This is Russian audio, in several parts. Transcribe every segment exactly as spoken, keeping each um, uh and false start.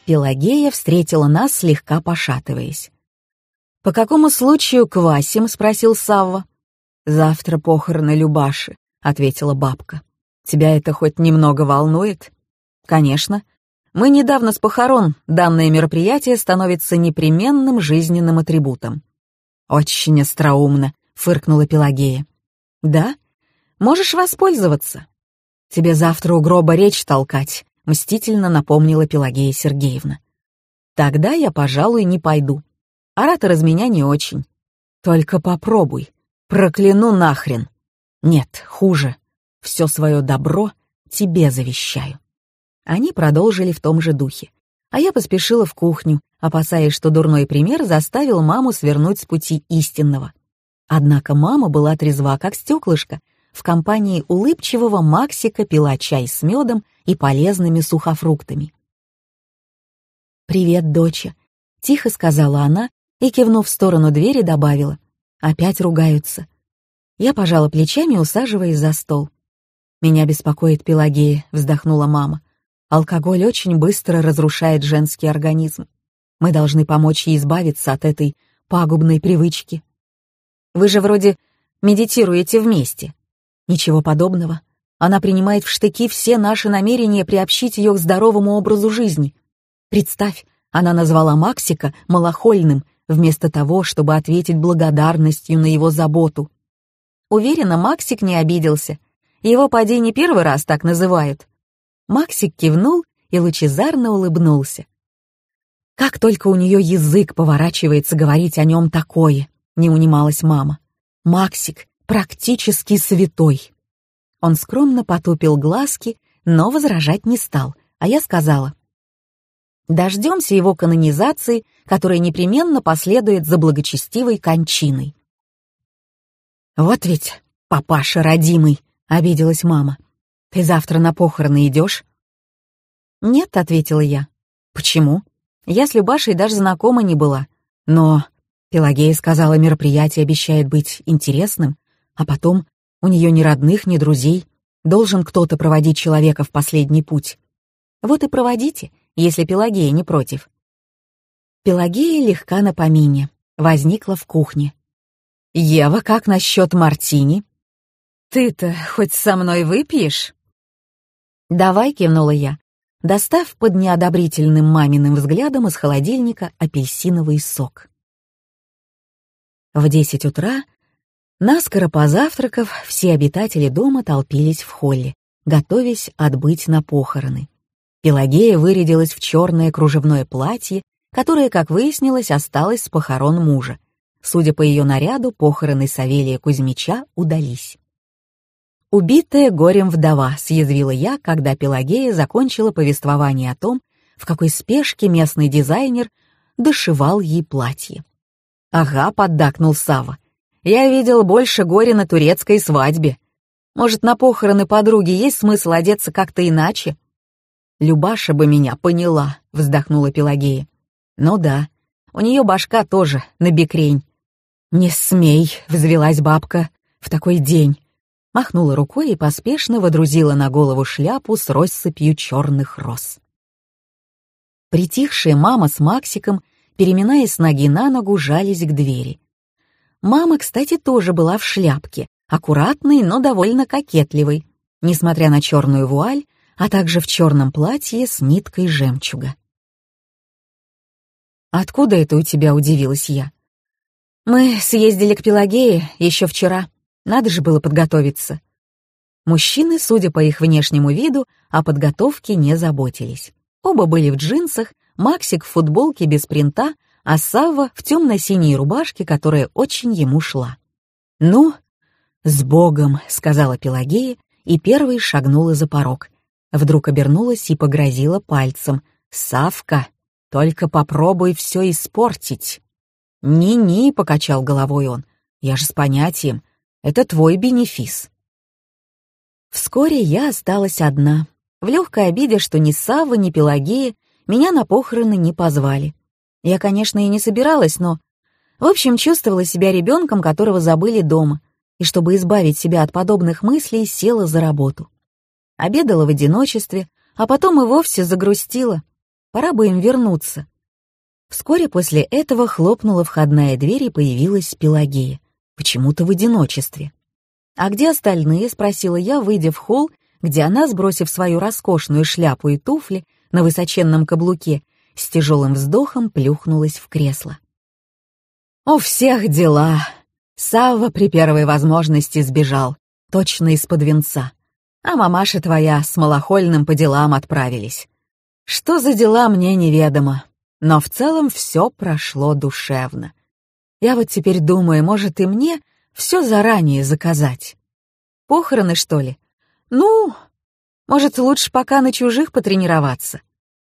Пелагея встретила нас, слегка пошатываясь. «По какому случаю квасим?» — спросил Савва. «Завтра похороны Любаши», — ответила бабка. «Тебя это хоть немного волнует?» «Конечно. Мы недавно с похорон. Данное мероприятие становится непременным жизненным атрибутом». «Очень остроумно», — фыркнула Пелагея. «Да? Можешь воспользоваться». «Тебе завтра у гроба речь толкать», — мстительно напомнила Пелагея Сергеевна. «Тогда я, пожалуй, не пойду. Оратор из меня не очень. Только попробуй. Прокляну нахрен. Нет, хуже. Все свое добро тебе завещаю». Они продолжили в том же духе, а я поспешила в кухню, опасаясь, что дурной пример заставил маму свернуть с пути истинного. Однако мама была трезва, как стеклышко. В компании улыбчивого Максика пила чай с медом и полезными сухофруктами. «Привет, доча», — тихо сказала она и, кивнув в сторону двери, добавила. «Опять ругаются». Я пожала плечами, усаживаясь за стол. «Меня беспокоит Пелагея», — вздохнула мама. «Алкоголь очень быстро разрушает женский организм. Мы должны помочь ей избавиться от этой пагубной привычки». «Вы же вроде медитируете вместе». «Ничего подобного. Она принимает в штыки все наши намерения приобщить ее к здоровому образу жизни. Представь, она назвала Максика малохольным, вместо того, чтобы ответить благодарностью на его заботу. Уверена, Максик не обиделся. Его поди не первый раз так называют». Максик кивнул и лучезарно улыбнулся. «Как только у нее язык поворачивается говорить о нем такое», — не унималась мама. «Максик практически святой». Он скромно потупил глазки, но возражать не стал, а я сказала: «Дождемся его канонизации, которая непременно последует за благочестивой кончиной». «Вот ведь папаша родимый», — обиделась мама. «Ты завтра на похороны идешь?» «Нет», — ответила я. «Почему? Я с Любашей даже знакома не была. Но...» Пелагея сказала, мероприятие обещает быть интересным, а потом у нее ни родных, ни друзей. Должен кто-то проводить человека в последний путь. Вот и проводите, если Пелагея не против. Пелагея легка на помине, возникла в кухне. «Ева, как насчет мартини?» «Ты-то хоть со мной выпьешь?» «Давай», — кивнула я, достав под неодобрительным маминым взглядом из холодильника апельсиновый сок. В десять утра, наскоро позавтракав, все обитатели дома толпились в холле, готовясь отбыть на похороны. Пелагея вырядилась в черное кружевное платье, которое, как выяснилось, осталось с похорон мужа. Судя по ее наряду, похороны Савелия Кузьмича удались. «Убитая горем вдова», — съязвила я, когда Пелагея закончила повествование о том, в какой спешке местный дизайнер дошивал ей платье. «Ага», — поддакнул Сава. «Я видел больше горя на турецкой свадьбе. Может, на похороны подруги есть смысл одеться как-то иначе?» «Любаша бы меня поняла», — вздохнула Пелагея. «Ну да, у нее башка тоже набекрень». «Не смей», — взвелась бабка, — «в такой день». Махнула рукой и поспешно водрузила на голову шляпу с россыпью черных роз. Притихшие мама с Максиком, переминаясь с ноги на ногу, жались к двери. Мама, кстати, тоже была в шляпке, аккуратной, но довольно кокетливой, несмотря на черную вуаль, а также в черном платье с ниткой жемчуга. «Откуда это у тебя?» — удивилась я. «Мы съездили к Пелагее еще вчера. Надо же было подготовиться». Мужчины, судя по их внешнему виду, о подготовке не заботились. Оба были в джинсах, Максик в футболке без принта, а Савва в темно-синей рубашке, которая очень ему шла. «Ну, с Богом», — сказала Пелагея, и первой шагнула за порог. Вдруг обернулась и погрозила пальцем. «Савка, только попробуй все испортить». «Ни-ни», — покачал головой он, — «я же с понятием. Это твой бенефис». Вскоре я осталась одна, в легкой обиде, что ни Савва, ни Пелагея меня на похороны не позвали. Я, конечно, и не собиралась, но... В общем, чувствовала себя ребенком, которого забыли дома, и чтобы избавить себя от подобных мыслей, села за работу. Обедала в одиночестве, а потом и вовсе загрустила. Пора бы им вернуться. Вскоре после этого хлопнула входная дверь и появилась Пелагея, почему-то в одиночестве. «А где остальные?» — спросила я, выйдя в холл, где она, сбросив свою роскошную шляпу и туфли на высоченном каблуке, с тяжелым вздохом плюхнулась в кресло. «У всех дела. Савва при первой возможности сбежал, точно из-под венца. А мамаша твоя с Малахольным по делам отправились. Что за дела, мне неведомо. Но в целом все прошло душевно. Я вот теперь думаю, может и мне все заранее заказать. Похороны, что ли? Ну, может, лучше пока на чужих потренироваться.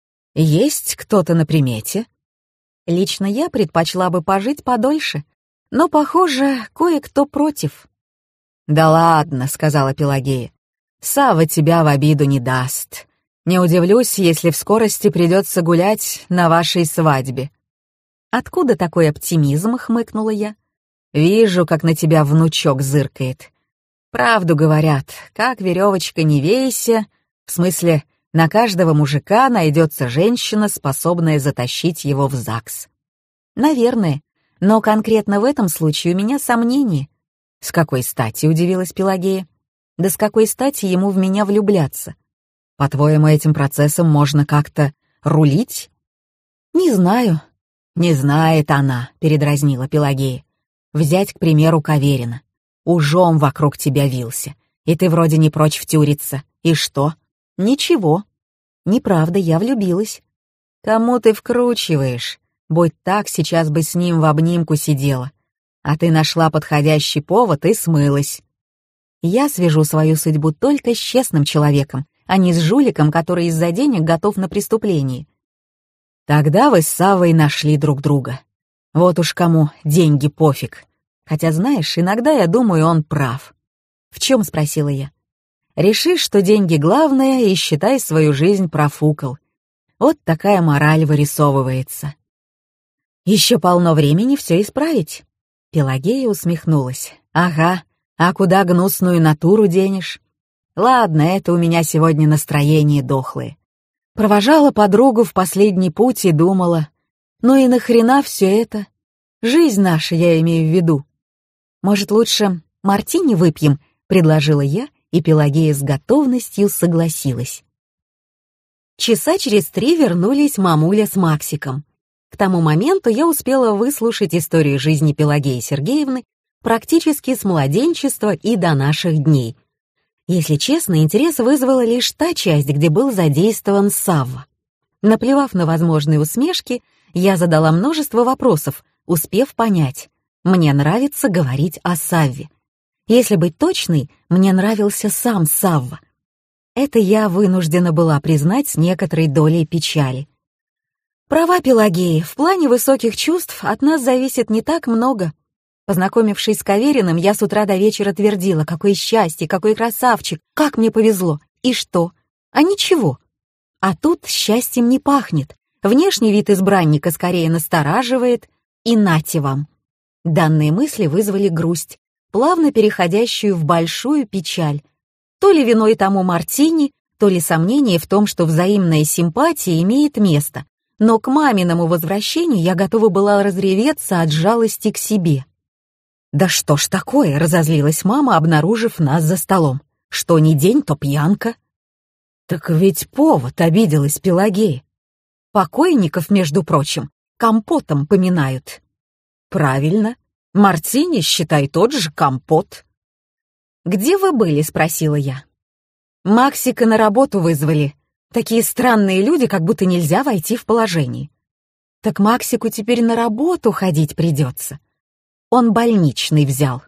Есть кто-то на примете? Лично я предпочла бы пожить подольше, но, похоже, кое-кто против». «Да ладно», — сказала Пелагея, — «Савва тебя в обиду не даст. Не удивлюсь, если в скорости придется гулять на вашей свадьбе». «Откуда такой оптимизм?» — хмыкнула я. «Вижу, как на тебя внучок зыркает. Правду говорят, как веревочка не вейся, в смысле, на каждого мужика найдется женщина, способная затащить его в ЗАГС». «Наверное, но конкретно в этом случае у меня сомнения». «С какой стати?» — удивилась Пелагея. «Да с какой стати ему в меня влюбляться? По-твоему, этим процессом можно как-то рулить?» «Не знаю». «Не знает она», — передразнила Пелагея. «Взять, к примеру, Каверина. Ужом вокруг тебя вился, и ты вроде не прочь втюриться. И что?» «Ничего». «Неправда, я влюбилась». «Кому ты вкручиваешь? Будь так, сейчас бы с ним в обнимку сидела. А ты нашла подходящий повод и смылась». «Я свяжу свою судьбу только с честным человеком, а не с жуликом, который из-за денег готов на преступление». «Тогда вы с Саввой нашли друг друга. Вот уж кому деньги пофиг. Хотя, знаешь, иногда я думаю, он прав». «В чем?» — спросила я. «Решишь, что деньги главное, и считай, свою жизнь профукал. Вот такая мораль вырисовывается». «Еще полно времени все исправить». Пелагея усмехнулась. «Ага, а куда гнусную натуру денешь? Ладно, это у меня сегодня настроение дохлое. Провожала подругу в последний путь и думала, ну и нахрена все это? Жизнь наша, я имею в виду. Может, лучше мартини выпьем?» — предложила я, и Пелагея с готовностью согласилась. Часа через три вернулись мамуля с Максиком. К тому моменту я успела выслушать историю жизни Пелагеи Сергеевны практически с младенчества и до наших дней. Если честно, интерес вызвала лишь та часть, где был задействован Савва. Наплевав на возможные усмешки, я задала множество вопросов, успев понять. Мне нравится говорить о Савве. Если быть точной, мне нравился сам Савва. Это я вынуждена была признать с некоторой долей печали. Права Пелагеи, в плане высоких чувств от нас зависит не так много. Познакомившись с Кавериным, я с утра до вечера твердила, какое счастье, какой красавчик, как мне повезло. И что? А ничего. А тут счастьем не пахнет. Внешний вид избранника скорее настораживает. И нате вам. Данные мысли вызвали грусть, плавно переходящую в большую печаль. То ли виной тому мартини, то ли сомнение в том, что взаимная симпатия имеет место. Но к маминому возвращению я готова была разреветься от жалости к себе. «Да что ж такое?» — разозлилась мама, обнаружив нас за столом. «Что ни день, то пьянка». «Так ведь повод», — обиделась Пелагея. «Покойников, между прочим, компотом поминают». «Правильно. Мартини, считай, тот же компот». «Где вы были?» — спросила я. «Максика на работу вызвали. Такие странные люди, как будто нельзя войти в положение». «Так Максику теперь на работу ходить придется. Он больничный взял».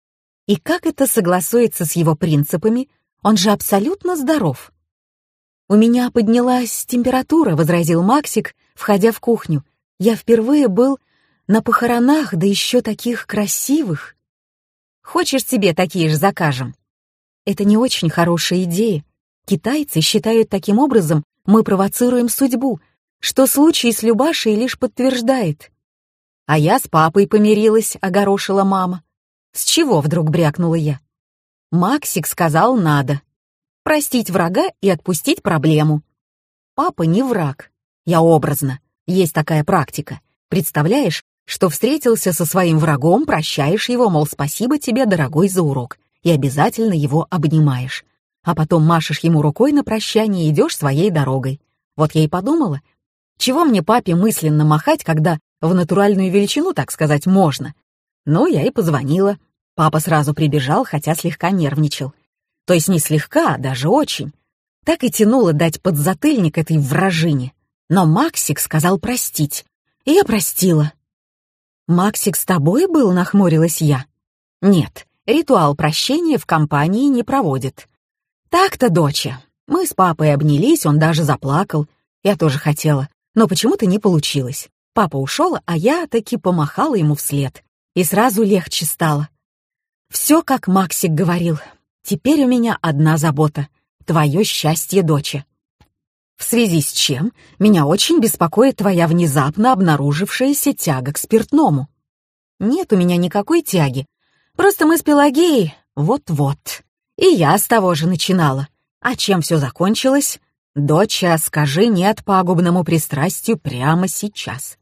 «И как это согласуется с его принципами? Он же абсолютно здоров». «У меня поднялась температура», — возразил Максик, входя в кухню. «Я впервые был на похоронах, да еще таких красивых». «Хочешь, себе такие же закажем?» «Это не очень хорошая идея. Китайцы считают, таким образом мы провоцируем судьбу, что случай с Любашей лишь подтверждает». «А я с папой помирилась», — огорошила мама. «С чего вдруг?» — брякнула я. «Максик сказал, надо. Простить врага и отпустить проблему». «Папа не враг. Я образно. Есть такая практика. Представляешь, что встретился со своим врагом, прощаешь его, мол, спасибо тебе, дорогой, за урок, и обязательно его обнимаешь. А потом машешь ему рукой на прощание и идешь своей дорогой. Вот я и подумала, чего мне папе мысленно махать, когда в натуральную величину, так сказать, можно. Ну, я и позвонила. Папа сразу прибежал, хотя слегка нервничал. То есть не слегка, а даже очень. Так и тянуло дать подзатыльник этой вражине. Но Максик сказал простить, и я простила. «Максик с тобой был?» — нахмурилась я. «Нет, ритуал прощения в компании не проводит». «Так-то, доча. Мы с папой обнялись, он даже заплакал. Я тоже хотела, но почему-то не получилось. Папа ушел, а я таки помахала ему вслед. И сразу легче стало. Все, как Максик говорил. Теперь у меня одна забота — твое счастье, доча. В связи с чем меня очень беспокоит твоя внезапно обнаружившаяся тяга к спиртному. Нет у меня никакой тяги. Просто мы с Пелагеей вот-вот. И я с того же начинала. А чем все закончилось? Доча, скажи нет пагубному пристрастию прямо сейчас.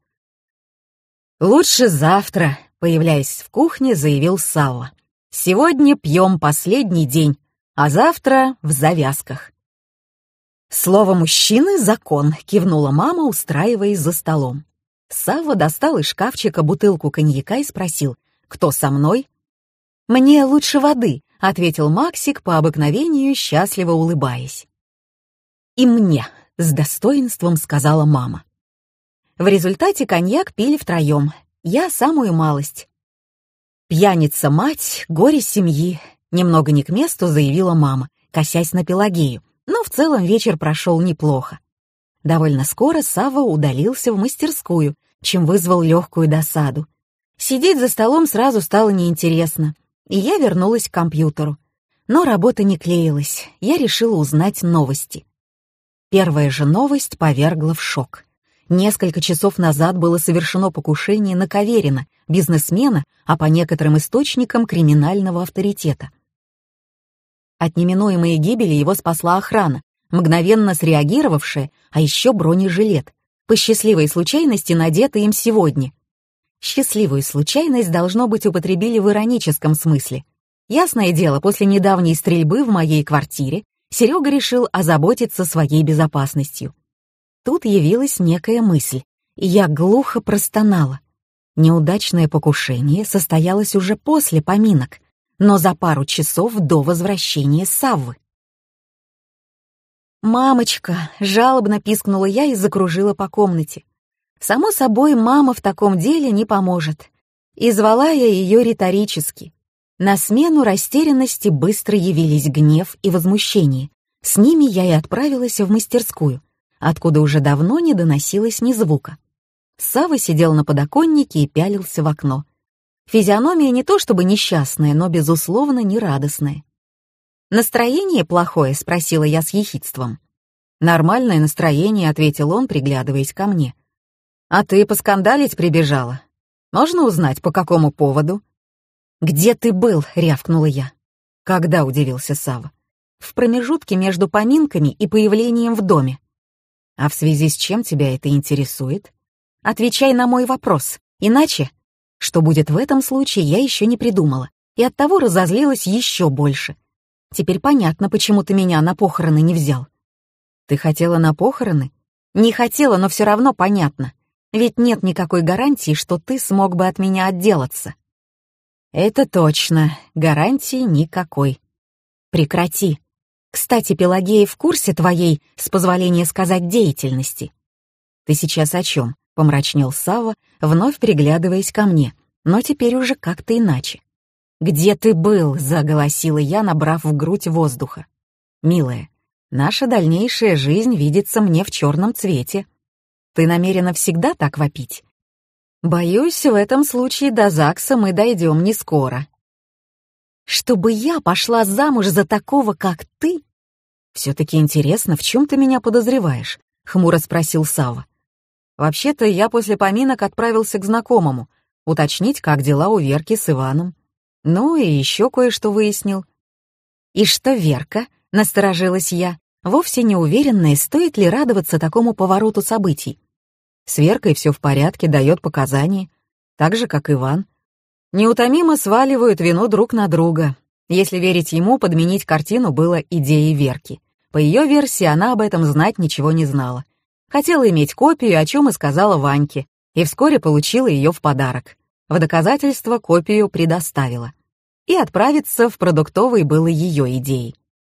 Лучше завтра, появляясь в кухне, заявил Савва. Сегодня пьем последний день, а завтра в завязках. «Слово мужчины — закон», — кивнула мама, устраиваясь за столом. Савва достал из шкафчика бутылку коньяка и спросил, «Кто со мной?» «Мне лучше воды», — ответил Максик по обыкновению, счастливо улыбаясь. «И мне», — с достоинством сказала мама. В результате коньяк пили втроем, я самую малость. «Пьяница-мать, горе семьи», — немного не к месту заявила мама, косясь на Пелагею. Но в целом вечер прошел неплохо. Довольно скоро Савва удалился в мастерскую, чем вызвал легкую досаду. Сидеть за столом сразу стало неинтересно, и я вернулась к компьютеру. Но работа не клеилась, я решила узнать новости. Первая же новость повергла в шок. Несколько часов назад было совершено покушение на Каверина, бизнесмена, а по некоторым источникам криминального авторитета. От неминуемой гибели его спасла охрана, мгновенно среагировавшая, а еще бронежилет, по счастливой случайности надетый им сегодня. Счастливую случайность, должно быть, употребили в ироническом смысле. Ясное дело, после недавней стрельбы в моей квартире Серега решил озаботиться своей безопасностью. Тут явилась некая мысль, и я глухо простонала. Неудачное покушение состоялось уже после поминок, но за пару часов до возвращения Саввы. «Мамочка!» — жалобно пискнула я и закружила по комнате. Само собой, мама в таком деле не поможет. И звала я ее риторически. На смену растерянности быстро явились гнев и возмущение. С ними я и отправилась в мастерскую, откуда уже давно не доносилось ни звука. Савва сидел на подоконнике и пялился в окно. Физиономия не то чтобы несчастная, но, безусловно, нерадостная. «Настроение плохое?» — спросила я с ехидством. «Нормальное настроение», — ответил он, приглядываясь ко мне. «А ты поскандалить прибежала? Можно узнать, по какому поводу?» «Где ты был?» — рявкнула я. «Когда?» — удивился Савва. «В промежутке между поминками и появлением в доме». «А в связи с чем тебя это интересует?» «Отвечай на мой вопрос, иначе...» Что будет в этом случае, я еще не придумала, и оттого разозлилась еще больше. Теперь понятно, почему ты меня на похороны не взял. Ты хотела на похороны? Не хотела, но все равно понятно. Ведь нет никакой гарантии, что ты смог бы от меня отделаться. Это точно, гарантии никакой. Прекрати. Кстати, Пелагея в курсе твоей, с позволения сказать, деятельности. Ты сейчас о чем? Помрачнел Савва, вновь приглядываясь ко мне, но теперь уже как-то иначе. «Где ты был?» — заголосила я, набрав в грудь воздуха. «Милая, наша дальнейшая жизнь видится мне в черном цвете. Ты намерена всегда так вопить? Боюсь, в этом случае до ЗАГСа мы дойдем не скоро». «Чтобы я пошла замуж за такого, как ты?» «Все-таки интересно, в чем ты меня подозреваешь?» — хмуро спросил Савва. «Вообще-то я после поминок отправился к знакомому, уточнить, как дела у Верки с Иваном. Ну и еще кое-что выяснил». «И что Верка?» — насторожилась я. вовсе не уверенная, стоит ли радоваться такому повороту событий. С Веркой все в порядке, дает показания, так же, как Иван. Неутомимо сваливают вину друг на друга. Если верить ему, подменить картину было идеей Верки. По ее версии, она об этом знать ничего не знала. Хотела иметь копию, о чем и сказала Ваньке, и вскоре получила ее в подарок. В доказательство копию предоставила. И отправиться в продуктовый было ее идеей.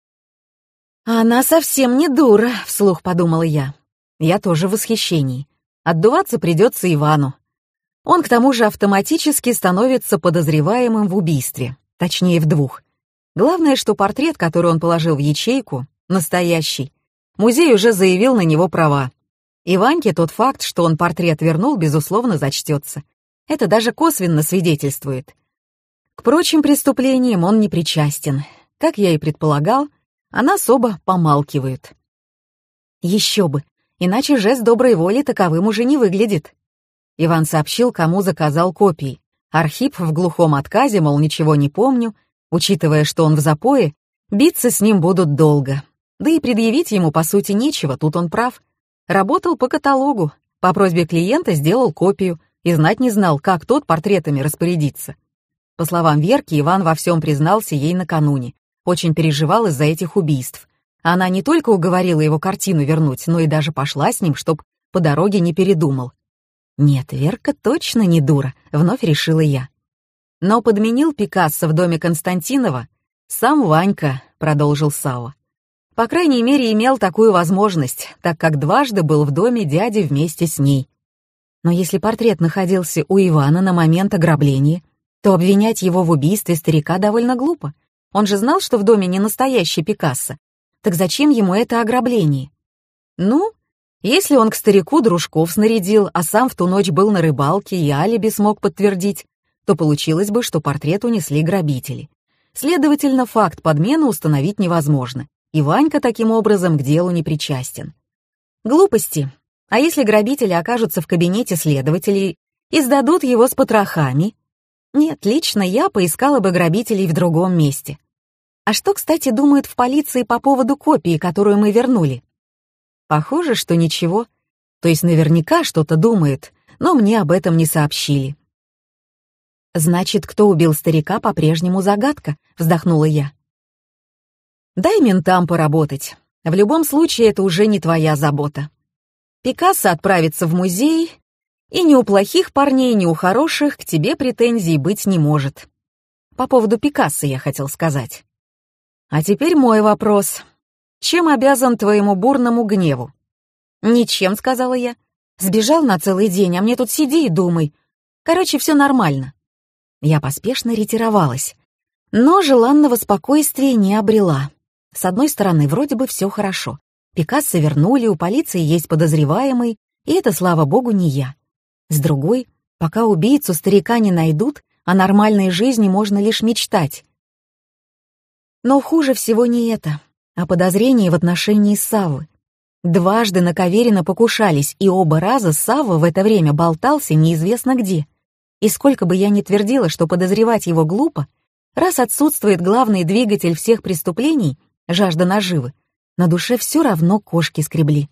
«Она совсем не дура», — вслух подумала я. Я тоже в восхищении. Отдуваться придется Ивану. Он к тому же автоматически становится подозреваемым в убийстве, точнее в двух. Главное, что портрет, который он положил в ячейку, настоящий. Музей уже заявил на него права. И Ваньке тот факт, что он портрет вернул, безусловно, зачтется. Это даже косвенно свидетельствует. К прочим преступлениям он не причастен. Как я и предполагал, она особо помалкивает. Еще бы, иначе жест доброй воли таковым уже не выглядит. Иван сообщил, кому заказал копии. Архип в глухом отказе, мол, ничего не помню. Учитывая, что он в запое, биться с ним будут долго. Да и предъявить ему, по сути, нечего, тут он прав. Работал по каталогу, по просьбе клиента сделал копию и знать не знал, как тот портретами распорядится. По словам Верки, Иван во всем признался ей накануне. Очень переживал из-за этих убийств. Она не только уговорила его картину вернуть, но и даже пошла с ним, чтоб по дороге не передумал. Нет, Верка точно не дура, вновь решила я. Но подменил Пикассо в доме Константинова сам Ванька, продолжил Савва. По крайней мере, имел такую возможность, так как дважды был в доме дяди вместе с ней. Но если портрет находился у Ивана на момент ограбления, то обвинять его в убийстве старика довольно глупо. Он же знал, что в доме не настоящий Пикассо. Так зачем ему это ограбление? Ну, если он к старику дружков снарядил, а сам в ту ночь был на рыбалке и алиби смог подтвердить, то получилось бы, что портрет унесли грабители. Следовательно, факт подмены установить невозможно, и Ванька таким образом к делу не причастен. Глупости. А если грабители окажутся в кабинете следователей и сдадут его с потрохами? Нет, лично я поискала бы грабителей в другом месте. А что, кстати, думают в полиции по поводу копии, которую мы вернули? Похоже, что ничего. То есть наверняка что-то думает, но мне об этом не сообщили. «Значит, кто убил старика, по-прежнему загадка», — вздохнула я. «Дай ментам поработать. В любом случае, это уже не твоя забота. Пикассо отправится в музей, и ни у плохих парней, ни у хороших к тебе претензий быть не может. По поводу Пикассо я хотел сказать. А теперь мой вопрос. Чем обязан твоему бурному гневу?» «Ничем», — сказала я. «Сбежал на целый день, а мне тут сиди и думай. Короче, все нормально». Я поспешно ретировалась, но желанного спокойствия не обрела. С одной стороны, вроде бы все хорошо. Пикассо вернули, у полиции есть подозреваемый, и это, слава богу, не я. С другой, пока убийцу старика не найдут, о нормальной жизни можно лишь мечтать. Но хуже всего не это, а подозрения в отношении Саввы. Дважды на Каверина покушались, и оба раза Савва в это время болтался неизвестно где. И сколько бы я ни твердила, что подозревать его глупо, раз отсутствует главный двигатель всех преступлений — жажда наживы, на душе все равно кошки скребли.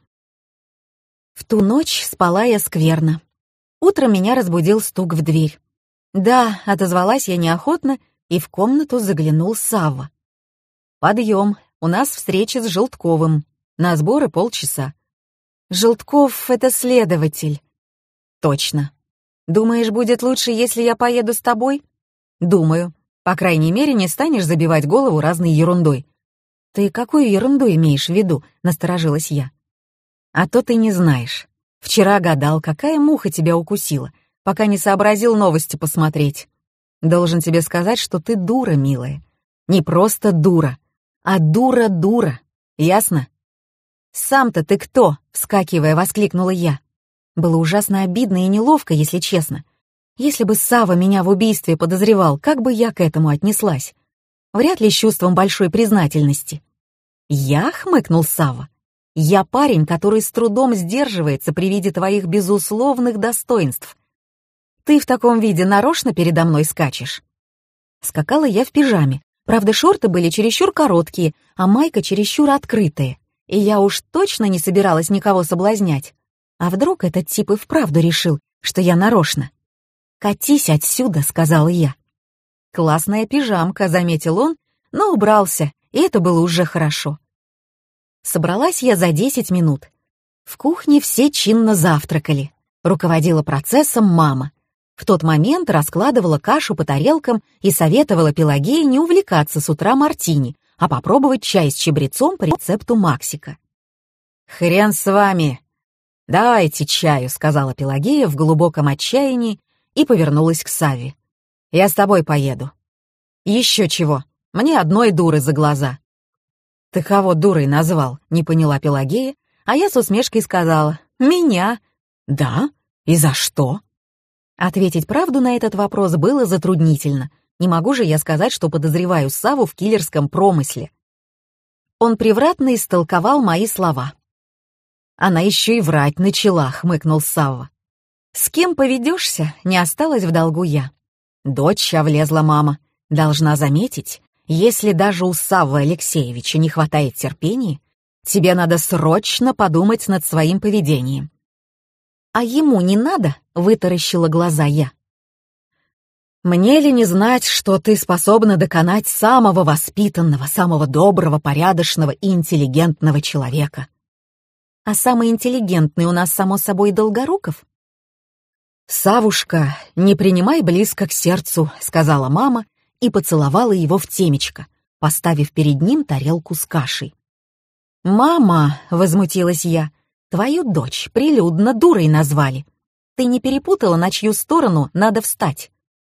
В ту ночь спала я скверно. Утром меня разбудил стук в дверь. «Да», — отозвалась я неохотно, и в комнату заглянул Савва. «Подъем, у нас встреча с Желтковым. На сборы полчаса». «Желтков — это следователь». «Точно. Думаешь, будет лучше, если я поеду с тобой?» «Думаю. По крайней мере, не станешь забивать голову разной ерундой». «Ты какую ерунду имеешь в виду?» — насторожилась я. «А то ты не знаешь. Вчера гадал, какая муха тебя укусила, пока не сообразил новости посмотреть. Должен тебе сказать, что ты дура, милая. Не просто дура, а дура-дура. Ясно?» «Сам-то ты кто?» — вскакивая, воскликнула я. Было ужасно обидно и неловко, если честно. Если бы Савва меня в убийстве подозревал, как бы я к этому отнеслась? Вряд ли с чувством большой признательности. «Я?» — хмыкнул Савва. «Я парень, который с трудом сдерживается при виде твоих безусловных достоинств. Ты в таком виде нарочно передо мной скачешь?» Скакала я в пижаме. Правда, шорты были чересчур короткие, а майка чересчур открытая. И я уж точно не собиралась никого соблазнять. А вдруг этот тип и вправду решил, что я нарочно? «Катись отсюда», — сказала я. «Классная пижамка», — заметил он, но убрался, и это было уже хорошо. Собралась я за десять минут. В кухне все чинно завтракали. Руководила процессом мама. В тот момент раскладывала кашу по тарелкам и советовала Пелагее не увлекаться с утра мартини, а попробовать чай с чабрецом по рецепту Максика. «Хрен с вами! Давайте чаю», — сказала Пелагея в глубоком отчаянии и повернулась к Савве. «Я с тобой поеду». «Еще чего, мне одной дуры за глаза». «Ты кого дурой назвал?» — не поняла Пелагея, а я с усмешкой сказала: «Меня». «Да? И за что?» Ответить правду на этот вопрос было затруднительно. Не могу же я сказать, что подозреваю Савву в киллерском промысле. Он превратно истолковал мои слова. «Она еще и врать начала», — хмыкнул Савва. «С кем поведешься, не осталось в долгу я». «Дочь», — влезла мама, — «должна заметить, если даже у Саввы Алексеевича не хватает терпения, тебе надо срочно подумать над своим поведением». «А ему не надо?» — вытаращила глаза я. «Мне ли не знать, что ты способна доконать самого воспитанного, самого доброго, порядочного и интеллигентного человека?» «А самый интеллигентный у нас, само собой, Долгоруков?» «Савушка, не принимай близко к сердцу», — сказала мама и поцеловала его в темечко, поставив перед ним тарелку с кашей. «Мама», — возмутилась я, — «твою дочь прилюдно дурой назвали. Ты не перепутала, на чью сторону надо встать?»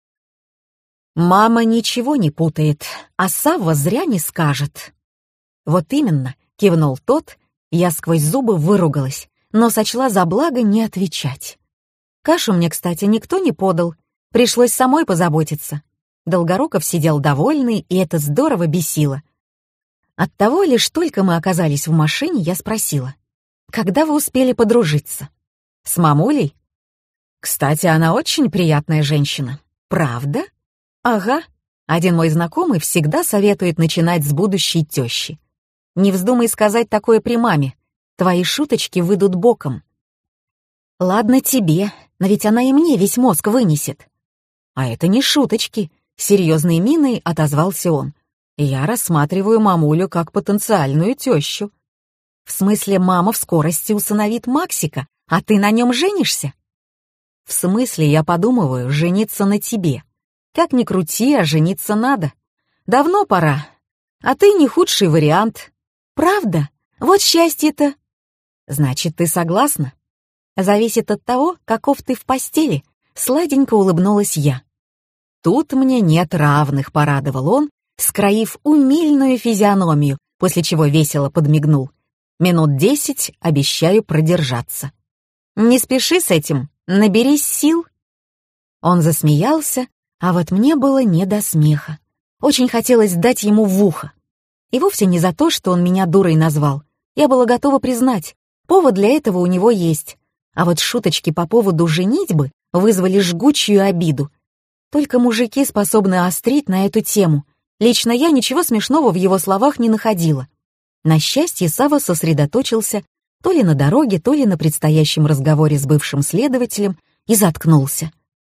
«Мама ничего не путает, а Савва зря не скажет». «Вот именно», — кивнул тот, я сквозь зубы выругалась, но сочла за благо не отвечать. Кашу мне, кстати, никто не подал, пришлось самой позаботиться. Долгоруков сидел довольный, и это здорово бесило. Оттого лишь только мы оказались в машине, я спросила: «Когда вы успели подружиться?» «С мамулей?» «Кстати, она очень приятная женщина». «Правда?» «Ага. Один мой знакомый всегда советует начинать с будущей тещи. Не вздумай сказать такое при маме, твои шуточки выйдут боком». «Ладно тебе, но ведь она и мне весь мозг вынесет». «А это не шуточки», — серьезной миной отозвался он. «Я рассматриваю мамулю как потенциальную тещу». «В смысле, мама в скорости усыновит Максика, а ты на нем женишься?» «В смысле, я подумываю жениться на тебе. Как ни крути, а жениться надо. Давно пора. А ты не худший вариант». «Правда? Вот счастье-то». «Значит, ты согласна?» «Зависит от того, каков ты в постели», — сладенько улыбнулась я. «Тут мне нет равных», — порадовал он, скроив умильную физиономию, после чего весело подмигнул. «Минут десять обещаю продержаться». «Не спеши с этим, наберись сил». Он засмеялся, а вот мне было не до смеха. Очень хотелось дать ему в ухо. И вовсе не за то, что он меня дурой назвал. Я была готова признать, повод для этого у него есть. А вот шуточки по поводу женитьбы вызвали жгучую обиду. Только мужики способны острить на эту тему. Лично я ничего смешного в его словах не находила. На счастье, Савва сосредоточился то ли на дороге, то ли на предстоящем разговоре с бывшим следователем и заткнулся.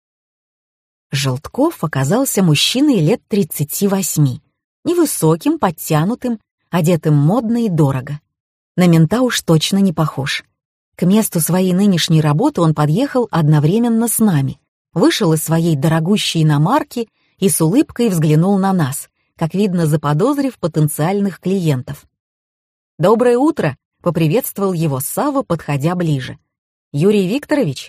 Желтков оказался мужчиной лет тридцати восьми, невысоким, подтянутым, одетым модно и дорого. На мента уж точно не похож. К месту своей нынешней работы он подъехал одновременно с нами, вышел из своей дорогущей иномарки и с улыбкой взглянул на нас, как видно, заподозрив потенциальных клиентов. «Доброе утро!» — поприветствовал его Савва, подходя ближе. «Юрий Викторович?»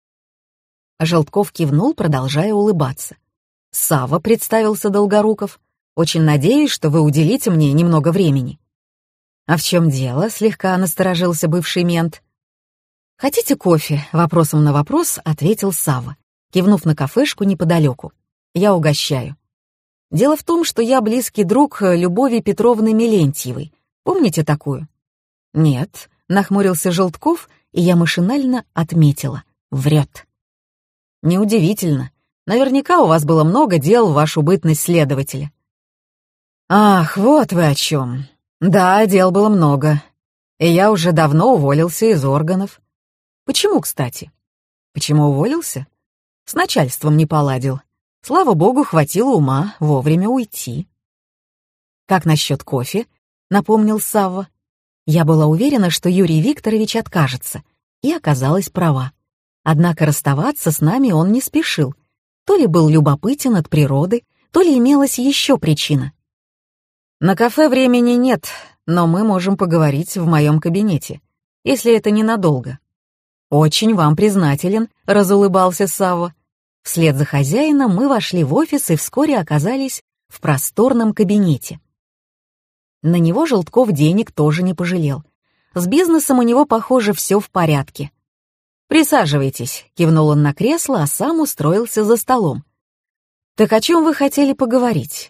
Желтков кивнул, продолжая улыбаться. «Савва», — представился Долгоруков, — «очень надеюсь, что вы уделите мне немного времени». «А в чем дело?» — слегка насторожился бывший мент. «Хотите кофе?» — вопросом на вопрос ответил Савва, кивнув на кафешку неподалеку. «Я угощаю. Дело в том, что я близкий друг Любови Петровны Мелентьевой. Помните такую?» «Нет», — нахмурился Желтков, и я машинально отметила. «Врет». «Неудивительно. Наверняка у вас было много дел в вашу бытность следователя». «Ах, вот вы о чем. Да, дел было много. И я уже давно уволился из органов. Почему, кстати? Почему уволился? С начальством не поладил. Слава богу, хватило ума вовремя уйти. «Как насчет кофе?» — напомнил Савва. Я была уверена, что Юрий Викторович откажется, и оказалась права. Однако расставаться с нами он не спешил. То ли был любопытен от природы, то ли имелась еще причина. «На кафе времени нет, но мы можем поговорить в моем кабинете, если это ненадолго». «Очень вам признателен», — разулыбался Савва. Вслед за хозяином мы вошли в офис и вскоре оказались в просторном кабинете. На него Желтков денег тоже не пожалел. С бизнесом у него, похоже, все в порядке. «Присаживайтесь», — кивнул он на кресло, а сам устроился за столом. «Так о чем вы хотели поговорить?»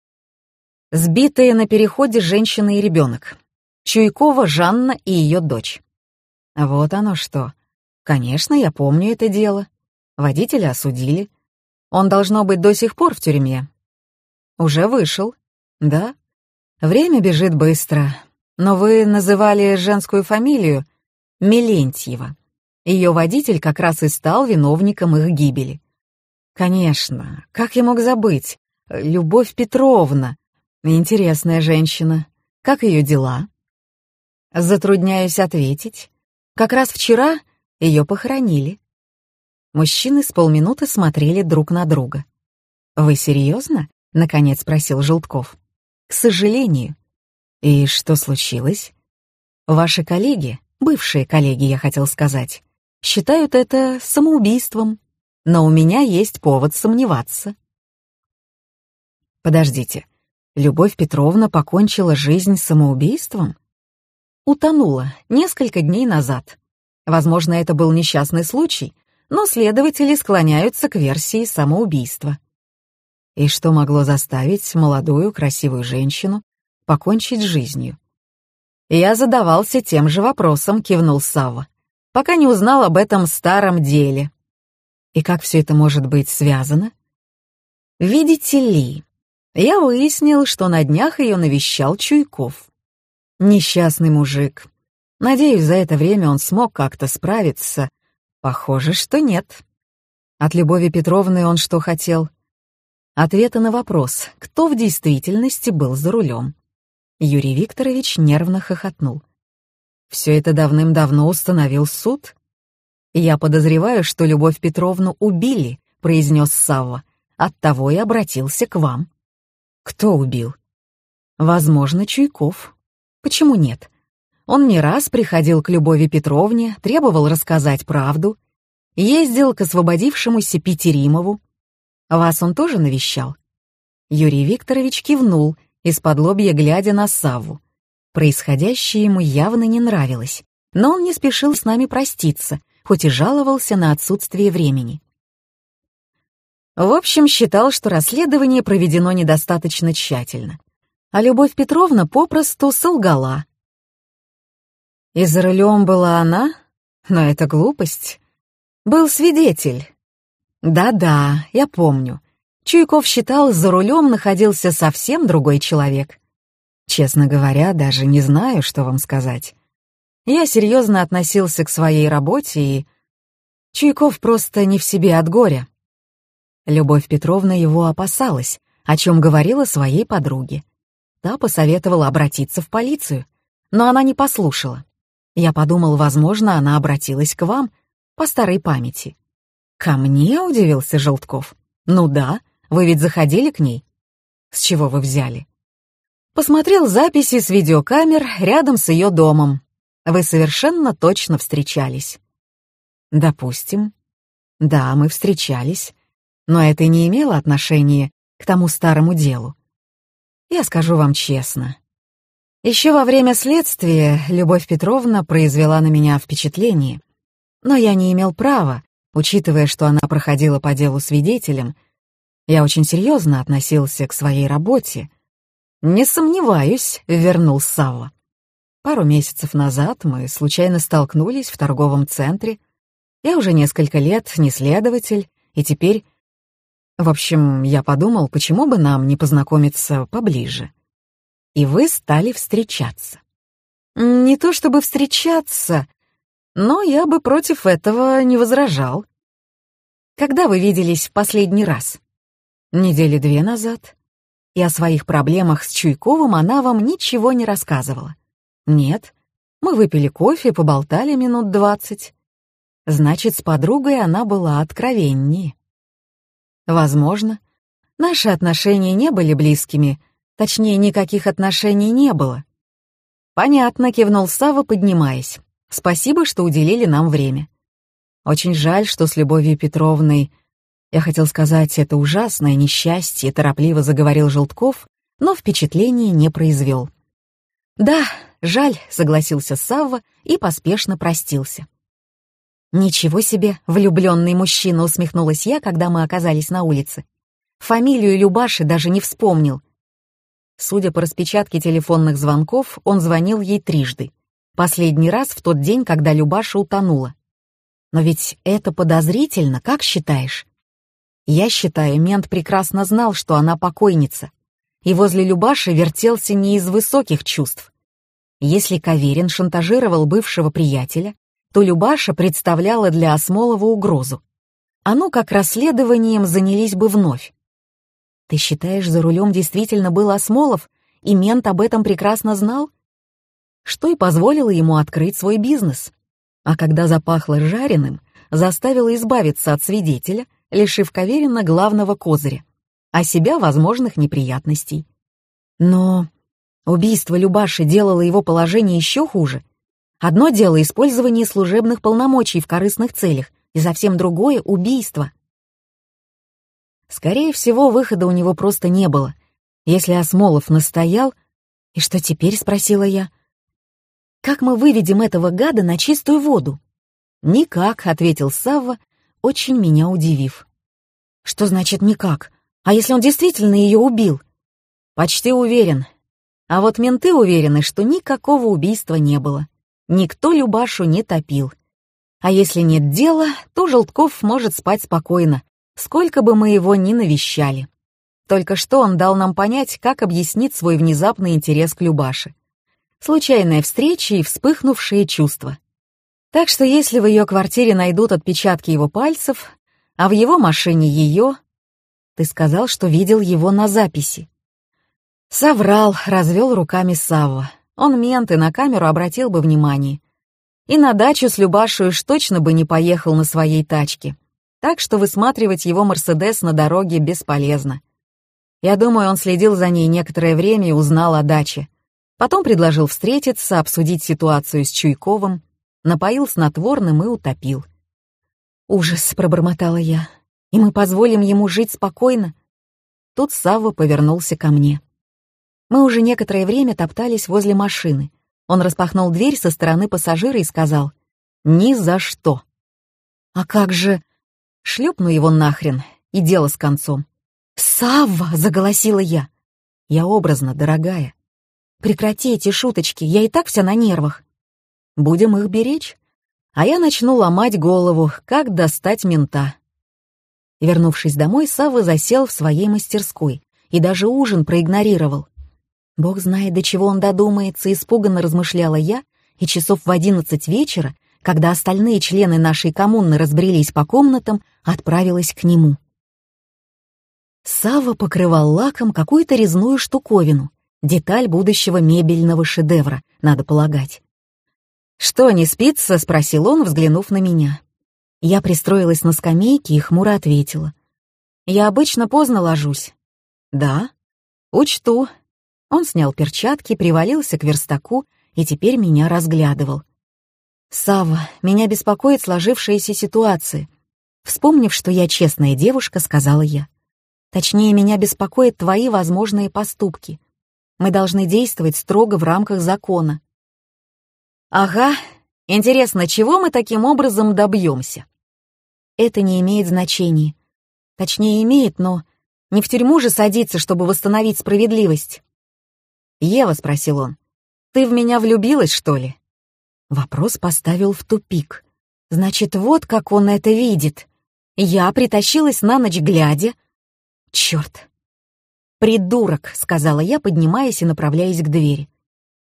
Сбитые на переходе женщина и ребенок. Чуйкова Жанна и ее дочь. Вот оно что. Конечно, я помню это дело. Водителя осудили. Он, должно быть, до сих пор в тюрьме. Уже вышел. Да. Время бежит быстро. Но вы называли женскую фамилию Мелентьева. Ее водитель как раз и стал виновником их гибели. Конечно, как я мог забыть? Любовь Петровна. Интересная женщина. Как ее дела? Затрудняюсь ответить. Как раз вчера ее похоронили. Мужчины с полминуты смотрели друг на друга. «Вы серьезно?» — наконец спросил Желтков. «К сожалению». «И что случилось?» «Ваши коллеги, бывшие коллеги, я хотел сказать, считают это самоубийством, но у меня есть повод сомневаться». «Подождите, Любовь Петровна покончила жизнь самоубийством?» «Утонула несколько дней назад. Возможно, это был несчастный случай, но следователи склоняются к версии самоубийства». И что могло заставить молодую, красивую женщину покончить с жизнью? «Я задавался тем же вопросом», — кивнул Савва, «пока не узнал об этом старом деле». «И как все это может быть связано?» «Видите ли, я выяснил, что на днях ее навещал Чуйков. Несчастный мужик. Надеюсь, за это время он смог как-то справиться. Похоже, что нет. От Любови Петровны он что хотел? Ответа на вопрос, кто в действительности был за рулем. Юрий Викторович нервно хохотнул. Все это давным-давно установил суд? Я подозреваю, что Любовь Петровну убили, произнес Савва. Оттого и обратился к вам. Кто убил? Возможно, Чуйков. Почему нет? Он не раз приходил к Любови Петровне, требовал рассказать правду, ездил к освободившемуся Петеримову. Вас он тоже навещал? Юрий Викторович кивнул, из-под лобья глядя на Савву. Происходящее ему явно не нравилось, но он не спешил с нами проститься, хоть и жаловался на отсутствие времени. В общем, считал, что расследование проведено недостаточно тщательно, а Любовь Петровна попросту солгала. И за рулем была она? Но это глупость. Был свидетель. Да-да, я помню. Чуйков считал, за рулем находился совсем другой человек. Честно говоря, даже не знаю, что вам сказать. Я серьезно относился к своей работе, и Чуйков просто не в себе от горя. Любовь Петровна его опасалась, о чем говорила своей подруге. Та посоветовала обратиться в полицию, но она не послушала. Я подумал, возможно, она обратилась к вам по старой памяти. «Ко мне?» — удивился Желтков. «Ну да, вы ведь заходили к ней». «С чего вы взяли?» «Посмотрел записи с видеокамер рядом с ее домом. Вы совершенно точно встречались». «Допустим. Да, мы встречались, но это не имело отношения к тому старому делу. Я скажу вам честно. Еще во время следствия Любовь Петровна произвела на меня впечатление, но я не имел права, учитывая, что она проходила по делу свидетелем. Я очень серьезно относился к своей работе. «Не сомневаюсь», — вернул Савва. Пару месяцев назад мы случайно столкнулись в торговом центре. Я уже несколько лет не следователь, и теперь... В общем, я подумал, почему бы нам не познакомиться поближе. И вы стали встречаться. Не то чтобы встречаться, но я бы против этого не возражал. Когда вы виделись в последний раз? Недели две назад. И о своих проблемах с Чуйковым она вам ничего не рассказывала. Нет, мы выпили кофе, поболтали минут двадцать. Значит, с подругой она была откровеннее. Возможно, наши отношения не были близкими, точнее, никаких отношений не было. Понятно, кивнул Савва, поднимаясь. Спасибо, что уделили нам время. Очень жаль, что с Любовью Петровной... Я хотел сказать, это ужасное несчастье, торопливо заговорил Желтков, но впечатление не произвел. Да, жаль, согласился Савва и поспешно простился. Ничего себе, влюбленный мужчина, усмехнулась я, когда мы оказались на улице. Фамилию Любаши даже не вспомнил. Судя по распечатке телефонных звонков, он звонил ей трижды. Последний раз в тот день, когда Любаша утонула. Но ведь это подозрительно, как считаешь? Я считаю, мент прекрасно знал, что она покойница, и возле Любаши вертелся не из высоких чувств. Если Каверин шантажировал бывшего приятеля, то Любаша представляла для Осмолова угрозу. А ну как расследованием занялись бы вновь. Ты считаешь, за рулем действительно был Осмолов, и мент об этом прекрасно знал? Что и позволило ему открыть свой бизнес. А когда запахло жареным, заставило избавиться от свидетеля, лишив Каверина главного козыря, а себя возможных неприятностей. Но убийство Любаши делало его положение еще хуже. Одно дело — использование служебных полномочий в корыстных целях, и совсем другое — убийство. Скорее всего, выхода у него просто не было. Если Осмолов настоял... «И что теперь?» — спросила я. «Как мы выведем этого гада на чистую воду?» «Никак», — ответил Савва, очень меня удивив. «Что значит никак? А если он действительно ее убил?» «Почти уверен. А вот менты уверены, что никакого убийства не было. Никто Любашу не топил. А если нет дела, то Желтков может спать спокойно, сколько бы мы его ни навещали. Только что он дал нам понять, как объяснить свой внезапный интерес к Любаше. Случайная встреча и вспыхнувшие чувства. Так что если в ее квартире найдут отпечатки его пальцев, а в его машине ее... Ты сказал, что видел его на записи. Соврал, развел руками Савва. Он мент и на камеру обратил бы внимание. И на дачу с Любашей уж точно бы не поехал на своей тачке. Так что высматривать его «Мерседес» на дороге бесполезно. Я думаю, он следил за ней некоторое время и узнал о даче. Потом предложил встретиться, обсудить ситуацию с Чуйковым, напоил снотворным и утопил. «Ужас», — пробормотала я, — «и мы позволим ему жить спокойно?» Тут Савва повернулся ко мне. Мы уже некоторое время топтались возле машины. Он распахнул дверь со стороны пассажира и сказал: «Ни за что». «А как же...» «Шлепну его нахрен, и дело с концом». «Савва!» — заголосила я. «Я образно, дорогая. Прекрати эти шуточки, я и так вся на нервах». «Будем их беречь, а я начну ломать голову, как достать мента». Вернувшись домой, Савва засел в своей мастерской и даже ужин проигнорировал. Бог знает, до чего он додумается, испуганно размышляла я, и часов в одиннадцать вечера, когда остальные члены нашей коммуны разбрелись по комнатам, отправилась к нему. Савва покрывал лаком какую-то резную штуковину, деталь будущего мебельного шедевра, надо полагать. «Что, не спится?» — спросил он, взглянув на меня. Я пристроилась на скамейке и хмуро ответила: «Я обычно поздно ложусь». «Да? Учту». Он снял перчатки, привалился к верстаку и теперь меня разглядывал. «Савва, меня беспокоит сложившаяся ситуация». Вспомнив, что я честная девушка, сказала я. «Точнее, меня беспокоят твои возможные поступки. Мы должны действовать строго в рамках закона». «Ага, интересно, чего мы таким образом добьемся?» «Это не имеет значения. Точнее, имеет, но не в тюрьму же садиться, чтобы восстановить справедливость». «Ева», — спросил он, — «ты в меня влюбилась, что ли?» Вопрос поставил в тупик. Значит, вот как он это видит. Я притащилась на ночь глядя. Черт. «Придурок», — сказала я, поднимаясь и направляясь к двери.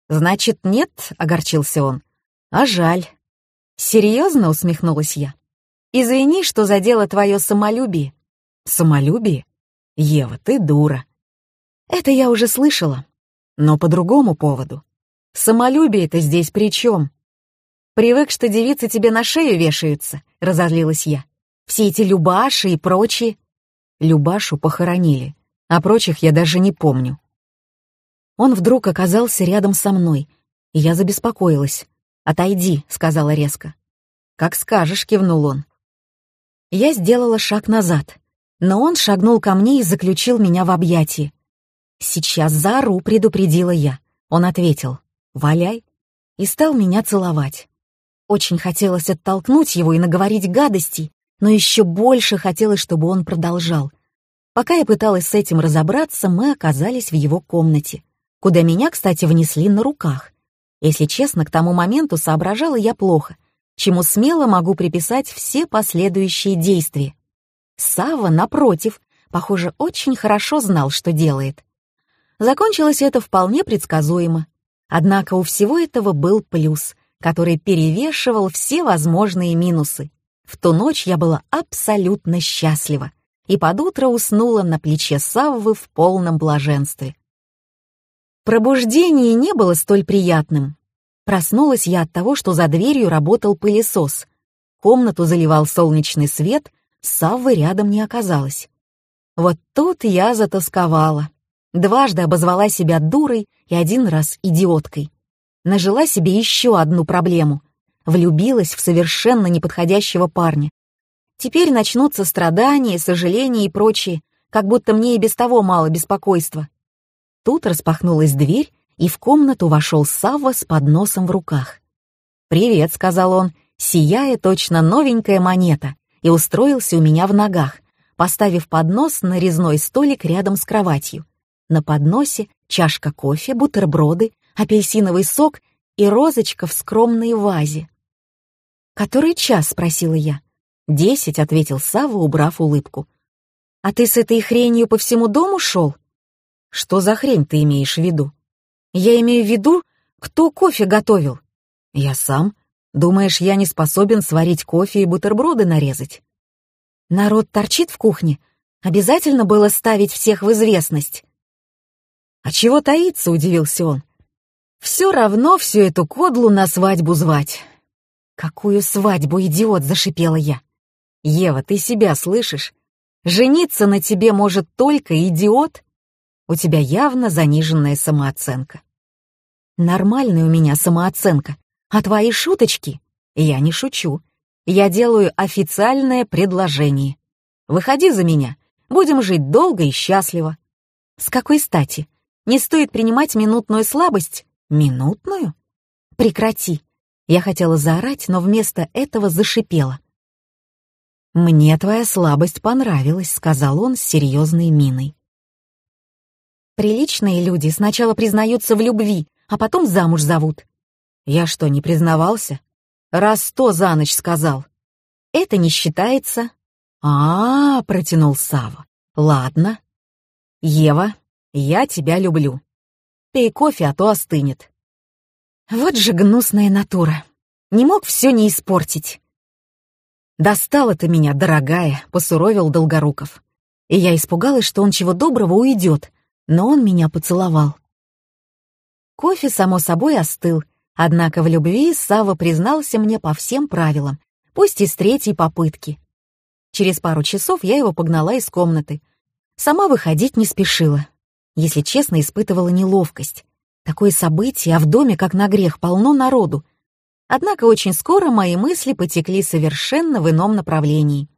«Значит, нет?» — огорчился он. «А жаль». «Серьезно?» — усмехнулась я. «Извини, что задело твое самолюбие». «Самолюбие? Ева, ты дура». «Это я уже слышала, но по другому поводу. Самолюбие-то здесь при чем?» «Привык, что девицы тебе на шею вешаются», — разозлилась я. «Все эти Любаши и прочие». Любашу похоронили, а прочих я даже не помню. Он вдруг оказался рядом со мной, и я забеспокоилась. «Отойди», — сказала резко. «Как скажешь», — кивнул он. Я сделала шаг назад, но он шагнул ко мне и заключил меня в объятии. «Сейчас заору», — предупредила я. Он ответил «Валяй» и стал меня целовать. Очень хотелось оттолкнуть его и наговорить гадостей, но еще больше хотелось, чтобы он продолжал. Пока я пыталась с этим разобраться, мы оказались в его комнате, куда меня, кстати, внесли на руках. Если честно, к тому моменту соображала я плохо, чему смело могу приписать все последующие действия. Савва, напротив, похоже, очень хорошо знал, что делает. Закончилось это вполне предсказуемо. Однако у всего этого был плюс, который перевешивал все возможные минусы. В ту ночь я была абсолютно счастлива и под утро уснула на плече Саввы в полном блаженстве. Пробуждение не было столь приятным. Проснулась я от того, что за дверью работал пылесос. Комнату заливал солнечный свет, Саввы рядом не оказалось. Вот тут я затосковала. Дважды обозвала себя дурой и один раз идиоткой. Нажила себе еще одну проблему. Влюбилась в совершенно неподходящего парня. Теперь начнутся страдания, сожаления и прочее, как будто мне и без того мало беспокойства. Тут распахнулась дверь, и в комнату вошел Савва с подносом в руках. «Привет», — сказал он, сияя точно новенькая монета, и устроился у меня в ногах, поставив поднос на резной столик рядом с кроватью. На подносе чашка кофе, бутерброды, апельсиновый сок и розочка в скромной вазе. «Который час?» — спросила я. «Десять», — ответил Савва, убрав улыбку. «А ты с этой хренью по всему дому шел?» «Что за хрень ты имеешь в виду?» «Я имею в виду, кто кофе готовил». «Я сам. Думаешь, я не способен сварить кофе и бутерброды нарезать?» «Народ торчит в кухне. Обязательно было ставить всех в известность». «А чего таиться?» — удивился он. «Все равно всю эту кодлу на свадьбу звать». «Какую свадьбу, идиот!» — зашипела я. «Ева, ты себя слышишь? Жениться на тебе может только идиот? У тебя явно заниженная самооценка». «Нормальная у меня самооценка, а твои шуточки?» «Я не шучу. Я делаю официальное предложение. Выходи за меня, будем жить долго и счастливо». «С какой стати? Не стоит принимать минутную слабость?» «Минутную? Прекрати!» Я хотела заорать, но вместо этого зашипела. «Мне твоя слабость понравилась», — сказал он с серьезной миной. «Приличные люди сначала признаются в любви, а потом замуж зовут». «Я что, не признавался? Раз сто за ночь сказал». «Это не считается». «А-а-а», — протянул Савва. «Ладно. Ева, я тебя люблю. Пей кофе, а то остынет». Вот же гнусная натура. Не мог все не испортить. «Достала ты меня, дорогая», — посуровил Долгоруков. И я испугалась, что он чего доброго уйдет, но он меня поцеловал. Кофе, само собой, остыл, однако в любви Савва признался мне по всем правилам, пусть и с третьей попытки. Через пару часов я его погнала из комнаты. Сама выходить не спешила. Если честно, испытывала неловкость. Такое событие, а в доме, как на грех, полно народу. Однако очень скоро мои мысли потекли совершенно в ином направлении.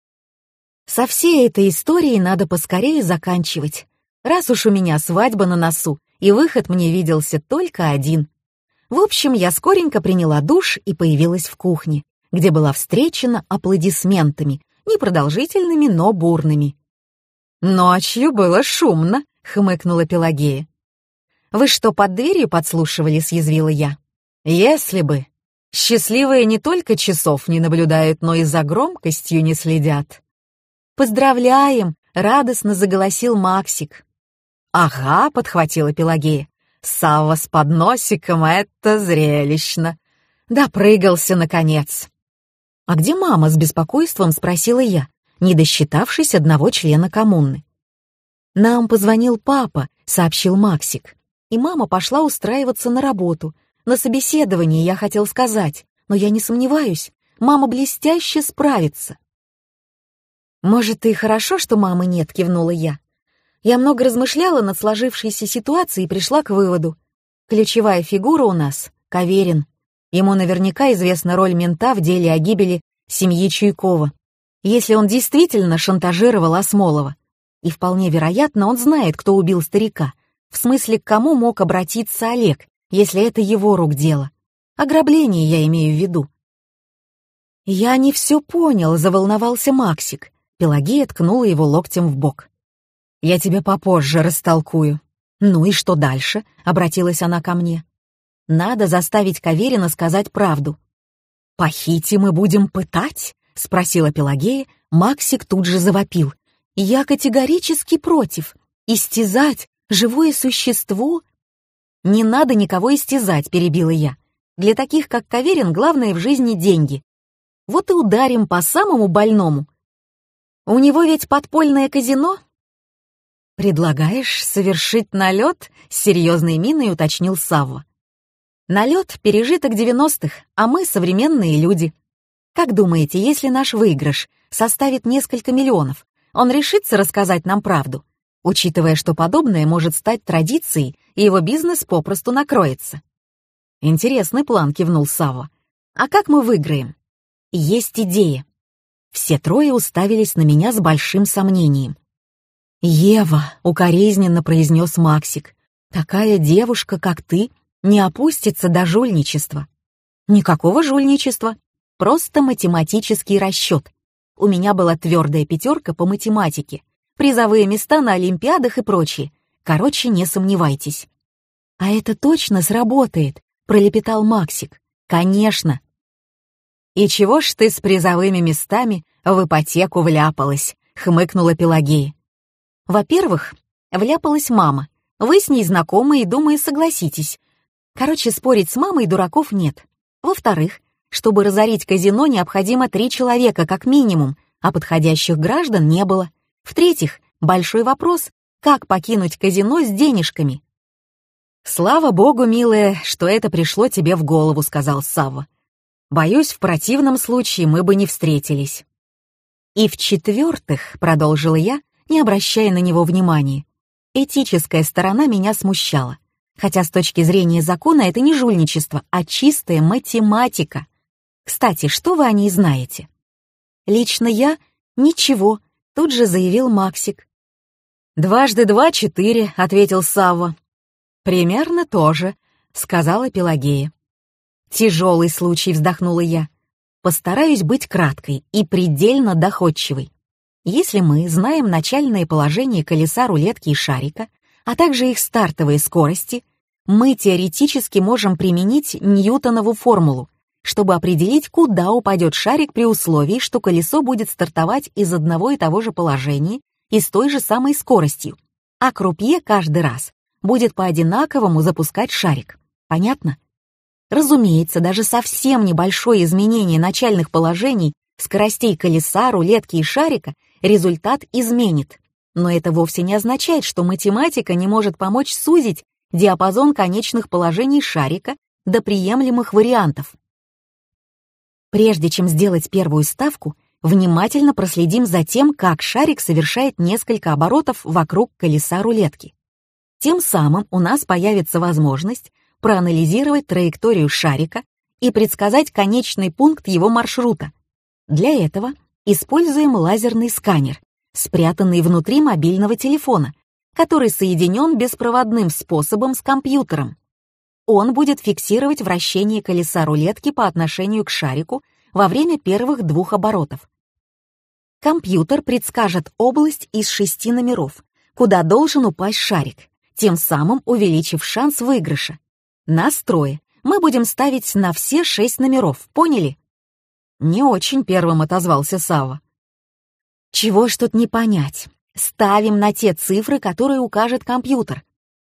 Со всей этой историей надо поскорее заканчивать, раз уж у меня свадьба на носу, и выход мне виделся только один. В общем, я скоренько приняла душ и появилась в кухне, где была встречена аплодисментами, непродолжительными, но бурными. «Ночью было шумно», — хмыкнула Пелагея. «Вы что, под дверью подслушивали?» — съязвила я. «Если бы. Счастливые не только часов не наблюдают, но и за громкостью не следят». «Поздравляем!» — радостно заголосил Максик. «Ага», — подхватила Пелагея. Савва с подносиком — это зрелищно. Допрыгался, наконец. «А где мама?» — с беспокойством спросила я, не досчитавшись одного члена коммуны. «Нам позвонил папа», — сообщил Максик. «И мама пошла устраиваться на работу. На собеседовании, я хотел сказать, но я не сомневаюсь, мама блестяще справится». «Может, и хорошо, что мамы нет», — кивнула я. Я много размышляла над сложившейся ситуацией и пришла к выводу. Ключевая фигура у нас — Каверин. Ему наверняка известна роль мента в деле о гибели семьи Чуйкова. Если он действительно шантажировал Осмолова. И вполне вероятно, он знает, кто убил старика. В смысле, к кому мог обратиться Олег, если это его рук дело. Ограбление я имею в виду. «Я не все понял», — заволновался Максик. Пелагея ткнула его локтем в бок. «Я тебе попозже растолкую». «Ну и что дальше?» — обратилась она ко мне. «Надо заставить Каверина сказать правду». «Похитим и будем пытать?» — спросила Пелагея. Максик тут же завопил. «Я категорически против. Истязать живое существо?» «Не надо никого истязать», — перебила я. «Для таких, как Каверин, главное в жизни деньги. Вот и ударим по самому больному. У него ведь подпольное казино». «Предлагаешь совершить налет?» — с серьезной миной уточнил Савва. «Налет — пережиток девяностых, а мы — современные люди. Как думаете, если наш выигрыш составит несколько миллионов, он решится рассказать нам правду, учитывая, что подобное может стать традицией, и его бизнес попросту накроется?» «Интересный план», — кивнул Савва. «А как мы выиграем?» «Есть идея». Все трое уставились на меня с большим сомнением. «Ева», — укоризненно произнес Максик, — «такая девушка, как ты, не опустится до жульничества». «Никакого жульничества, просто математический расчет. У меня была твердая пятерка по математике, призовые места на олимпиадах и прочее. Короче, не сомневайтесь». «А это точно сработает», — пролепетал Максик. «Конечно». «И чего ж ты с призовыми местами в ипотеку вляпалась?» — хмыкнула Пелагея. «Во-первых, вляпалась мама. Вы с ней знакомы и, думаю, согласитесь. Короче, спорить с мамой дураков нет. Во-вторых, чтобы разорить казино, необходимо три человека как минимум, а подходящих граждан не было. В-третьих, большой вопрос, как покинуть казино с денежками». «Слава богу, милая, что это пришло тебе в голову», — сказал Савва. «Боюсь, в противном случае мы бы не встретились». «И в-четвертых», — продолжила я, не обращая на него внимания, «этическая сторона меня смущала. Хотя с точки зрения закона это не жульничество, а чистая математика. Кстати, что вы о ней знаете?» «Лично я — ничего», — тут же заявил Максик. «Дважды два — четыре», — ответил Савва. «Примерно то же», — сказала Пелагея. «Тяжелый случай», — вздохнула я. «Постараюсь быть краткой и предельно доходчивой. Если мы знаем начальное положение колеса, рулетки и шарика, а также их стартовые скорости, мы теоретически можем применить Ньютонову формулу, чтобы определить, куда упадет шарик при условии, что колесо будет стартовать из одного и того же положения и с той же самой скоростью, а крупье каждый раз будет по-одинаковому запускать шарик. Понятно? Разумеется, даже совсем небольшое изменение начальных положений скоростей колеса, рулетки и шарика результат изменит. Но это вовсе не означает, что математика не может помочь сузить диапазон конечных положений шарика до приемлемых вариантов. Прежде чем сделать первую ставку, внимательно проследим за тем, как шарик совершает несколько оборотов вокруг колеса рулетки. Тем самым у нас появится возможность проанализировать траекторию шарика и предсказать конечный пункт его маршрута. Для этого используем лазерный сканер, спрятанный внутри мобильного телефона, который соединен беспроводным способом с компьютером. Он будет фиксировать вращение колеса рулетки по отношению к шарику во время первых двух оборотов. Компьютер предскажет область из шести номеров, куда должен упасть шарик, тем самым увеличив шанс выигрыша. Нас трое. Мы будем ставить на все шесть номеров, поняли? Не очень первым отозвался Савва. Чего ж тут не понять? Ставим на те цифры, которые укажет компьютер.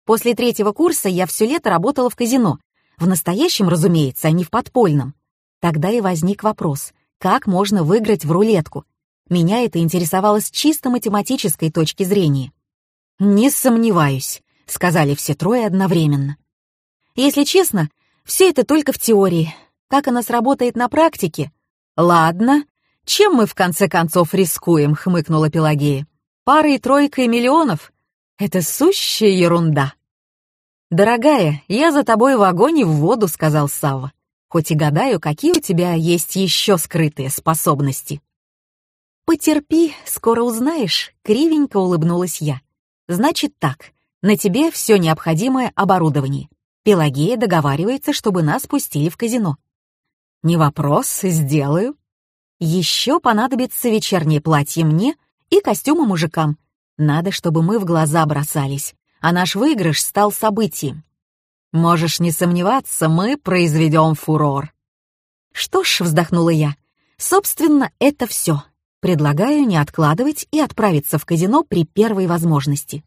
После третьего курса я все лето работала в казино. В настоящем, разумеется, а не в подпольном. Тогда и возник вопрос, как можно выиграть в рулетку. Меня это интересовало с чисто математической точки зрения. «Не сомневаюсь», — сказали все трое одновременно. Если честно, все это только в теории. Как она сработает на практике? Ладно, чем мы в конце концов рискуем, хмыкнула Пелагея. Парой-тройкой миллионов? Это сущая ерунда. «Дорогая, я за тобой в огонь и в воду», — сказал Савва. «Хоть и гадаю, какие у тебя есть еще скрытые способности». «Потерпи, скоро узнаешь», — кривенько улыбнулась я. «Значит так, на тебе все необходимое оборудование. Пелагея договаривается, чтобы нас пустили в казино». «Не вопрос, сделаю». «Еще понадобится вечернее платье мне и костюмы мужикам. Надо, чтобы мы в глаза бросались, а наш выигрыш стал событием. Можешь не сомневаться, мы произведем фурор». «Что ж», — вздохнула я, — «собственно, это все. Предлагаю не откладывать и отправиться в казино при первой возможности».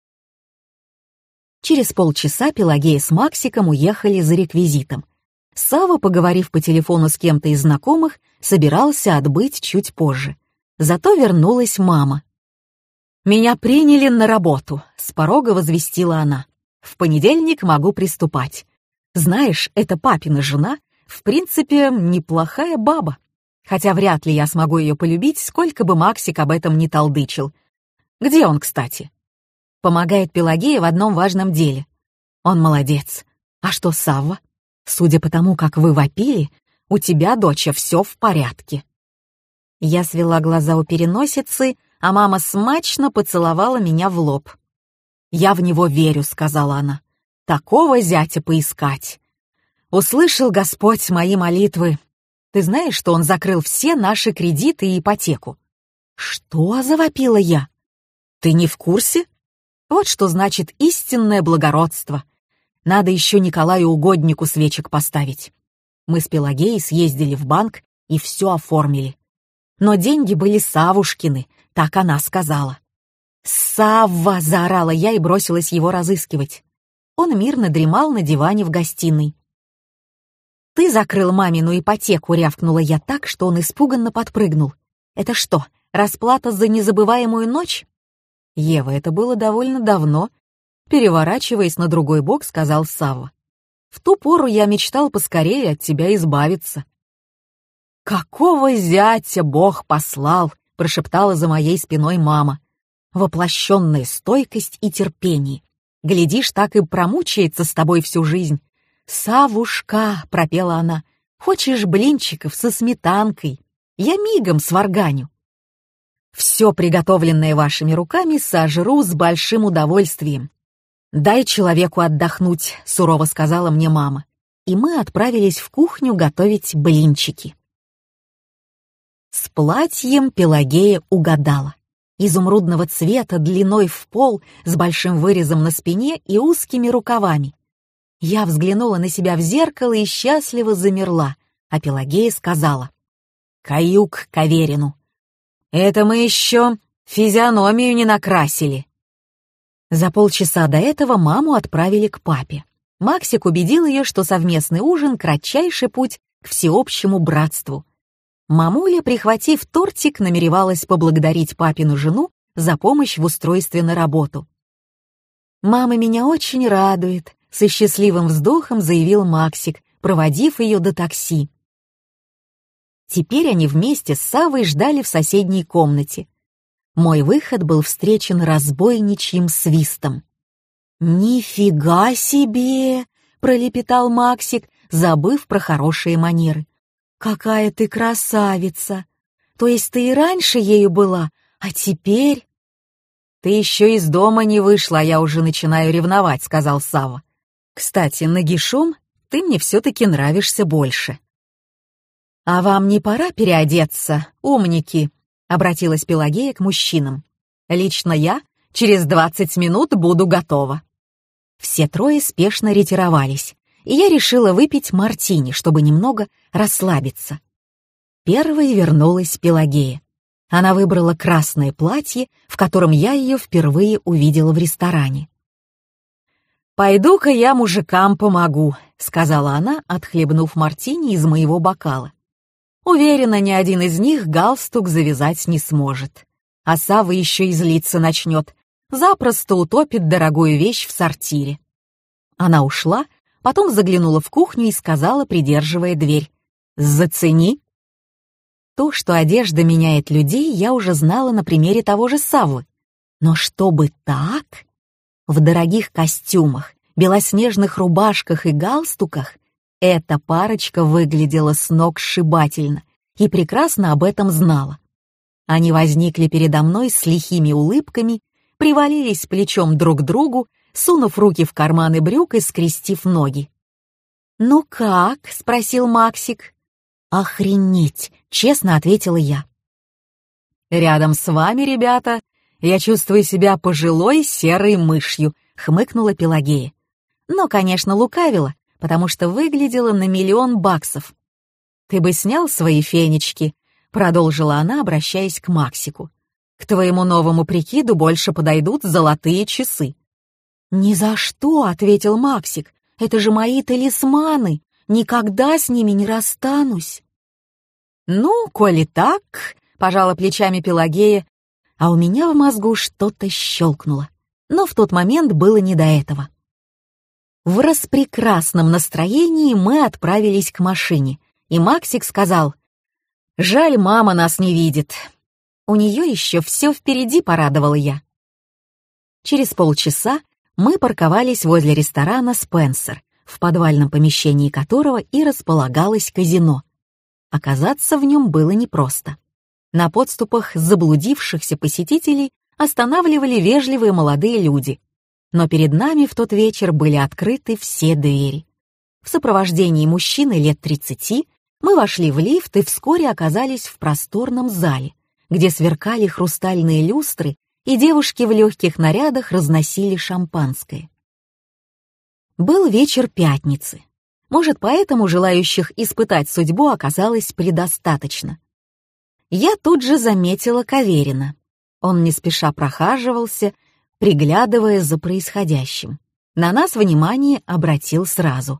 Через полчаса Пелагея с Максиком уехали за реквизитом. Савва, поговорив по телефону с кем-то из знакомых, собирался отбыть чуть позже. Зато вернулась мама. «Меня приняли на работу», — с порога возвестила она. «В понедельник могу приступать. Знаешь, эта папина жена, в принципе, неплохая баба. Хотя вряд ли я смогу ее полюбить, сколько бы Максик об этом ни толдычил. Где он, кстати?» «Помогает Пелагее в одном важном деле». «Он молодец. А что Савва? Судя по тому, как вы вопили, у тебя, доча, все в порядке». Я свела глаза у переносицы, а мама смачно поцеловала меня в лоб. «Я в него верю», — сказала она. «Такого зятя поискать. Услышал Господь мои молитвы. Ты знаешь, что он закрыл все наши кредиты и ипотеку?» «Что?» — завопила я. «Ты не в курсе? Вот что значит истинное благородство. Надо еще Николаю Угоднику свечек поставить. Мы с Пелагеей съездили в банк и все оформили. Но деньги были Савушкины, так она сказала». «Савва!» — заорала я и бросилась его разыскивать. Он мирно дремал на диване в гостиной. «Ты закрыл мамину ипотеку», — рявкнула я так, что он испуганно подпрыгнул. «Это что, расплата за незабываемую ночь?» «Ева, это было довольно давно», — переворачиваясь на другой бок, сказал Савва. «В ту пору я мечтал поскорее от тебя избавиться». «Какого зятя Бог послал!» — прошептала за моей спиной мама. «Воплощенная стойкость и терпение. Глядишь, так и промучается с тобой всю жизнь». «Савушка!» — пропела она. «Хочешь блинчиков со сметанкой? Я мигом сварганю». «Все приготовленное вашими руками сожру с большим удовольствием. Дай человеку отдохнуть», — сурово сказала мне мама. И мы отправились в кухню готовить блинчики. С платьем Пелагея угадала. Изумрудного цвета, длиной в пол, с большим вырезом на спине и узкими рукавами. Я взглянула на себя в зеркало и счастливо замерла, а Пелагея сказала: «Каюк к Аверину. Это мы еще физиономию не накрасили». За полчаса до этого маму отправили к папе. Максик убедил ее, что совместный ужин — кратчайший путь к всеобщему братству. Мамуля, прихватив тортик, намеревалась поблагодарить папину жену за помощь в устройстве на работу. «Мама меня очень радует», — со счастливым вздохом заявил Максик, проводив ее до такси. Теперь они вместе с Саввой ждали в соседней комнате. Мой выход был встречен разбойничьим свистом. «Нифига себе!» — пролепетал Максик, забыв про хорошие манеры. «Какая ты красавица! То есть ты и раньше ею была, а теперь...» «Ты еще из дома не вышла, а я уже начинаю ревновать», — сказал Савва. «Кстати, нагишом ты мне все-таки нравишься больше». «А вам не пора переодеться, умники?» — обратилась Пелагея к мужчинам. «Лично я через двадцать минут буду готова». Все трое спешно ретировались, и я решила выпить мартини, чтобы немного расслабиться. Первой вернулась Пелагея. Она выбрала красное платье, в котором я ее впервые увидела в ресторане. «Пойду-ка я мужикам помогу», — сказала она, отхлебнув мартини из моего бокала. «Уверена, ни один из них галстук завязать не сможет. А Савва еще и злиться начнет, запросто утопит дорогую вещь в сортире». Она ушла, потом заглянула в кухню и сказала, придерживая дверь: «Зацени». То, что одежда меняет людей, я уже знала на примере того же Саввы. Но чтобы так? В дорогих костюмах, белоснежных рубашках и галстуках эта парочка выглядела с ног сшибательно и прекрасно об этом знала. Они возникли передо мной с лихими улыбками, привалились плечом друг к другу, сунув руки в карманы брюк и скрестив ноги. «Ну как?» — спросил Максик. «Охренеть!» — честно ответила я. «Рядом с вами, ребята, я чувствую себя пожилой серой мышью», — хмыкнула Пелагея. Но, конечно, лукавила, потому что выглядела на миллион баксов. «Ты бы снял свои фенечки», — продолжила она, обращаясь к Максику. «К твоему новому прикиду больше подойдут золотые часы». «Ни за что», — ответил Максик. «Это же мои талисманы. Никогда с ними не расстанусь». «Ну, коли так», — пожала плечами Пелагея, а у меня в мозгу что-то щелкнуло. Но в тот момент было не до этого. В распрекрасном настроении мы отправились к машине, и Максик сказал: «Жаль, мама нас не видит». «У нее еще все впереди», — порадовала я. Через полчаса мы парковались возле ресторана «Спенсер», в подвальном помещении которого и располагалось казино. Оказаться в нем было непросто. На подступах заблудившихся посетителей останавливали вежливые молодые люди. Но перед нами в тот вечер были открыты все двери. В сопровождении мужчины лет тридцати мы вошли в лифт и вскоре оказались в просторном зале, где сверкали хрустальные люстры, и девушки в легких нарядах разносили шампанское. Был вечер пятницы. Может, поэтому желающих испытать судьбу оказалось предостаточно. Я тут же заметила Каверина. Он не спеша прохаживался, приглядывая за происходящим. На нас внимание обратил сразу.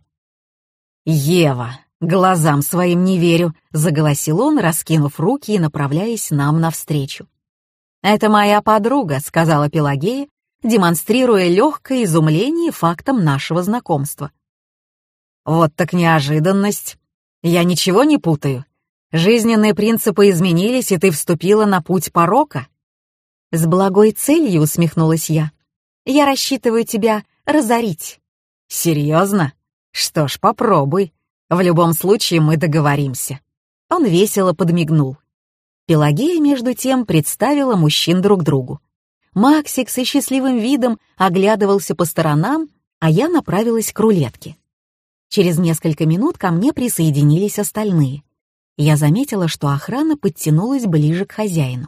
«Ева, глазам своим не верю», — заголосил он, раскинув руки и направляясь нам навстречу. «Это моя подруга», — сказала Пелагея, демонстрируя легкое изумление фактом нашего знакомства. «Вот так неожиданность. Я ничего не путаю. Жизненные принципы изменились, и ты вступила на путь порока?» «С благой целью», — усмехнулась я. «Я рассчитываю тебя разорить». «Серьезно? Что ж, попробуй. В любом случае мы договоримся». Он весело подмигнул. Пелагея, между тем, представила мужчин друг другу. Максик со счастливым видом оглядывался по сторонам, а я направилась к рулетке. Через несколько минут ко мне присоединились остальные. Я заметила, что охрана подтянулась ближе к хозяину.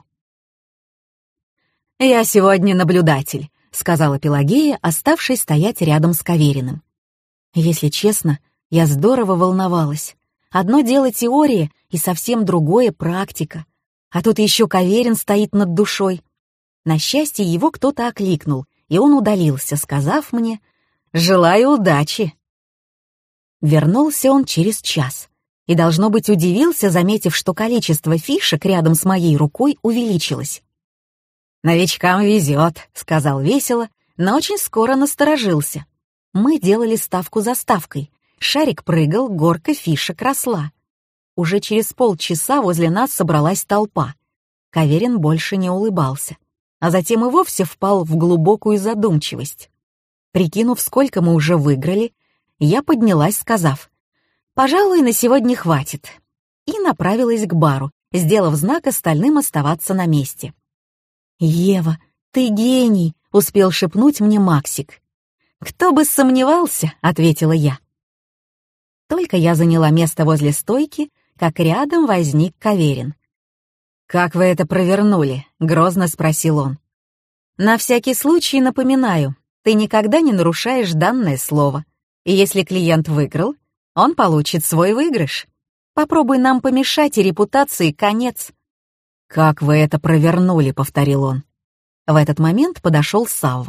«Я сегодня наблюдатель», — сказала Пелагея, оставшись стоять рядом с Кавериным. Если честно, я здорово волновалась. Одно дело теория, и совсем другое — практика. А тут еще Каверин стоит над душой. На счастье, его кто-то окликнул, и он удалился, сказав мне «Желаю удачи». Вернулся он через час и, должно быть, удивился, заметив, что количество фишек рядом с моей рукой увеличилось. «Новичкам везет», — сказал весело, но очень скоро насторожился. Мы делали ставку за ставкой. Шарик прыгал, горка фишек росла. Уже через полчаса возле нас собралась толпа. Каверин больше не улыбался, а затем и вовсе впал в глубокую задумчивость. Прикинув, сколько мы уже выиграли, я поднялась, сказав: «Пожалуй, на сегодня хватит», и направилась к бару, сделав знак остальным оставаться на месте. «Ева, ты гений!» — успел шепнуть мне Максик. «Кто бы сомневался», — ответила я. Только я заняла место возле стойки, как рядом возник Каверин. «Как вы это провернули?» — грозно спросил он. «На всякий случай напоминаю, ты никогда не нарушаешь данное слово, и если клиент выиграл, он получит свой выигрыш. Попробуй нам помешать, и репутации конец». «Как вы это провернули?» — повторил он. В этот момент подошел Савва.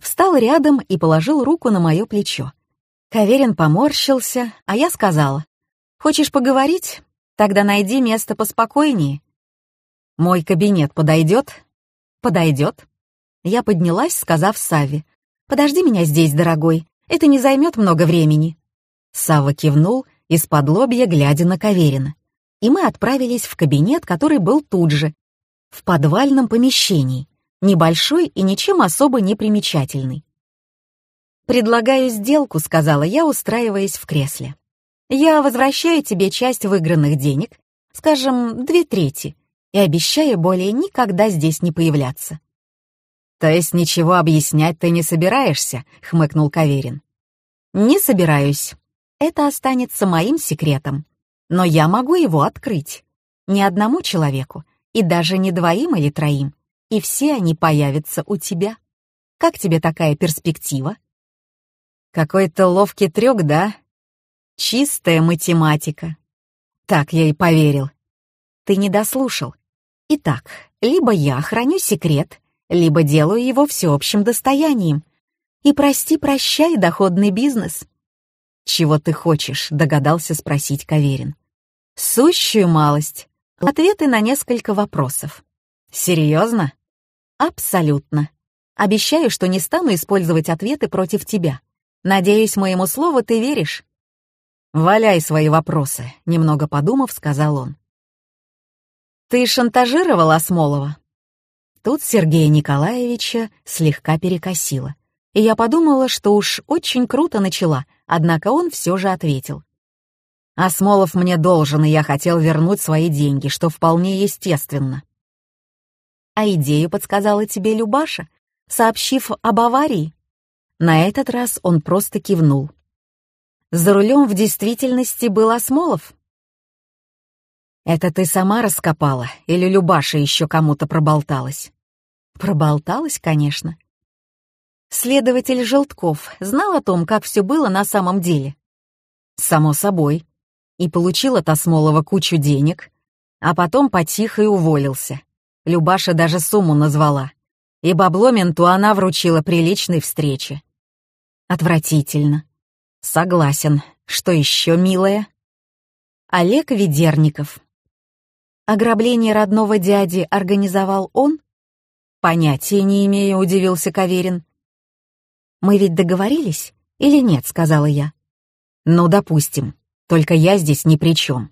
Встал рядом и положил руку на мое плечо. Каверин поморщился, а я сказала: «Хочешь поговорить? Тогда найди место поспокойнее». «Мой кабинет подойдет?» «Подойдет». Я поднялась, сказав Савве: «Подожди меня здесь, дорогой, это не займет много времени». Савва кивнул, исподлобья глядя на Каверина, и мы отправились в кабинет, который был тут же, в подвальном помещении, небольшой и ничем особо не примечательный. «Предлагаю сделку», — сказала я, устраиваясь в кресле. «Я возвращаю тебе часть выигранных денег, скажем, две трети, и обещаю более никогда здесь не появляться». «То есть ничего объяснять ты не собираешься?» — хмыкнул Каверин. «Не собираюсь. Это останется моим секретом. Но я могу его открыть. Ни одному человеку, и даже не двоим или троим. И все они появятся у тебя. Как тебе такая перспектива?» «Какой-то ловкий трюк, да? Чистая математика». Так я и поверил. «Ты не дослушал. Итак, либо я храню секрет, либо делаю его всеобщим достоянием. И прости-прощай, доходный бизнес». «Чего ты хочешь?» — догадался спросить Каверин. «Сущую малость. Ответы на несколько вопросов». «Серьезно?» «Абсолютно. Обещаю, что не стану использовать ответы против тебя. Надеюсь, моему слову ты веришь?» «Валяй свои вопросы», — немного подумав, сказал он. «Ты шантажировал Осмолова?» Тут Сергея Николаевича слегка перекосило, и я подумала, что уж очень круто начала, однако он все же ответил. «Осмолов мне должен, и я хотел вернуть свои деньги, что вполне естественно». «А идею подсказала тебе Любаша, сообщив об аварии?» На этот раз он просто кивнул. «За рулем в действительности был Осмолов?» «Это ты сама раскопала, или Любаша еще кому-то проболталась?» «Проболталась, конечно». «Следователь Желтков знал о том, как все было на самом деле?» «Само собой. И получил от Осмолова кучу денег, а потом потихо и уволился. Любаша даже сумму назвала, и бабло менту она вручила при личной встрече». «Отвратительно». «Согласен. Что еще, милая?» «Олег Ведерников». «Ограбление родного дяди организовал он?» «Понятия не имею», — удивился Каверин. «Мы ведь договорились или нет?» — сказала я. «Ну, допустим. Только я здесь ни при чем».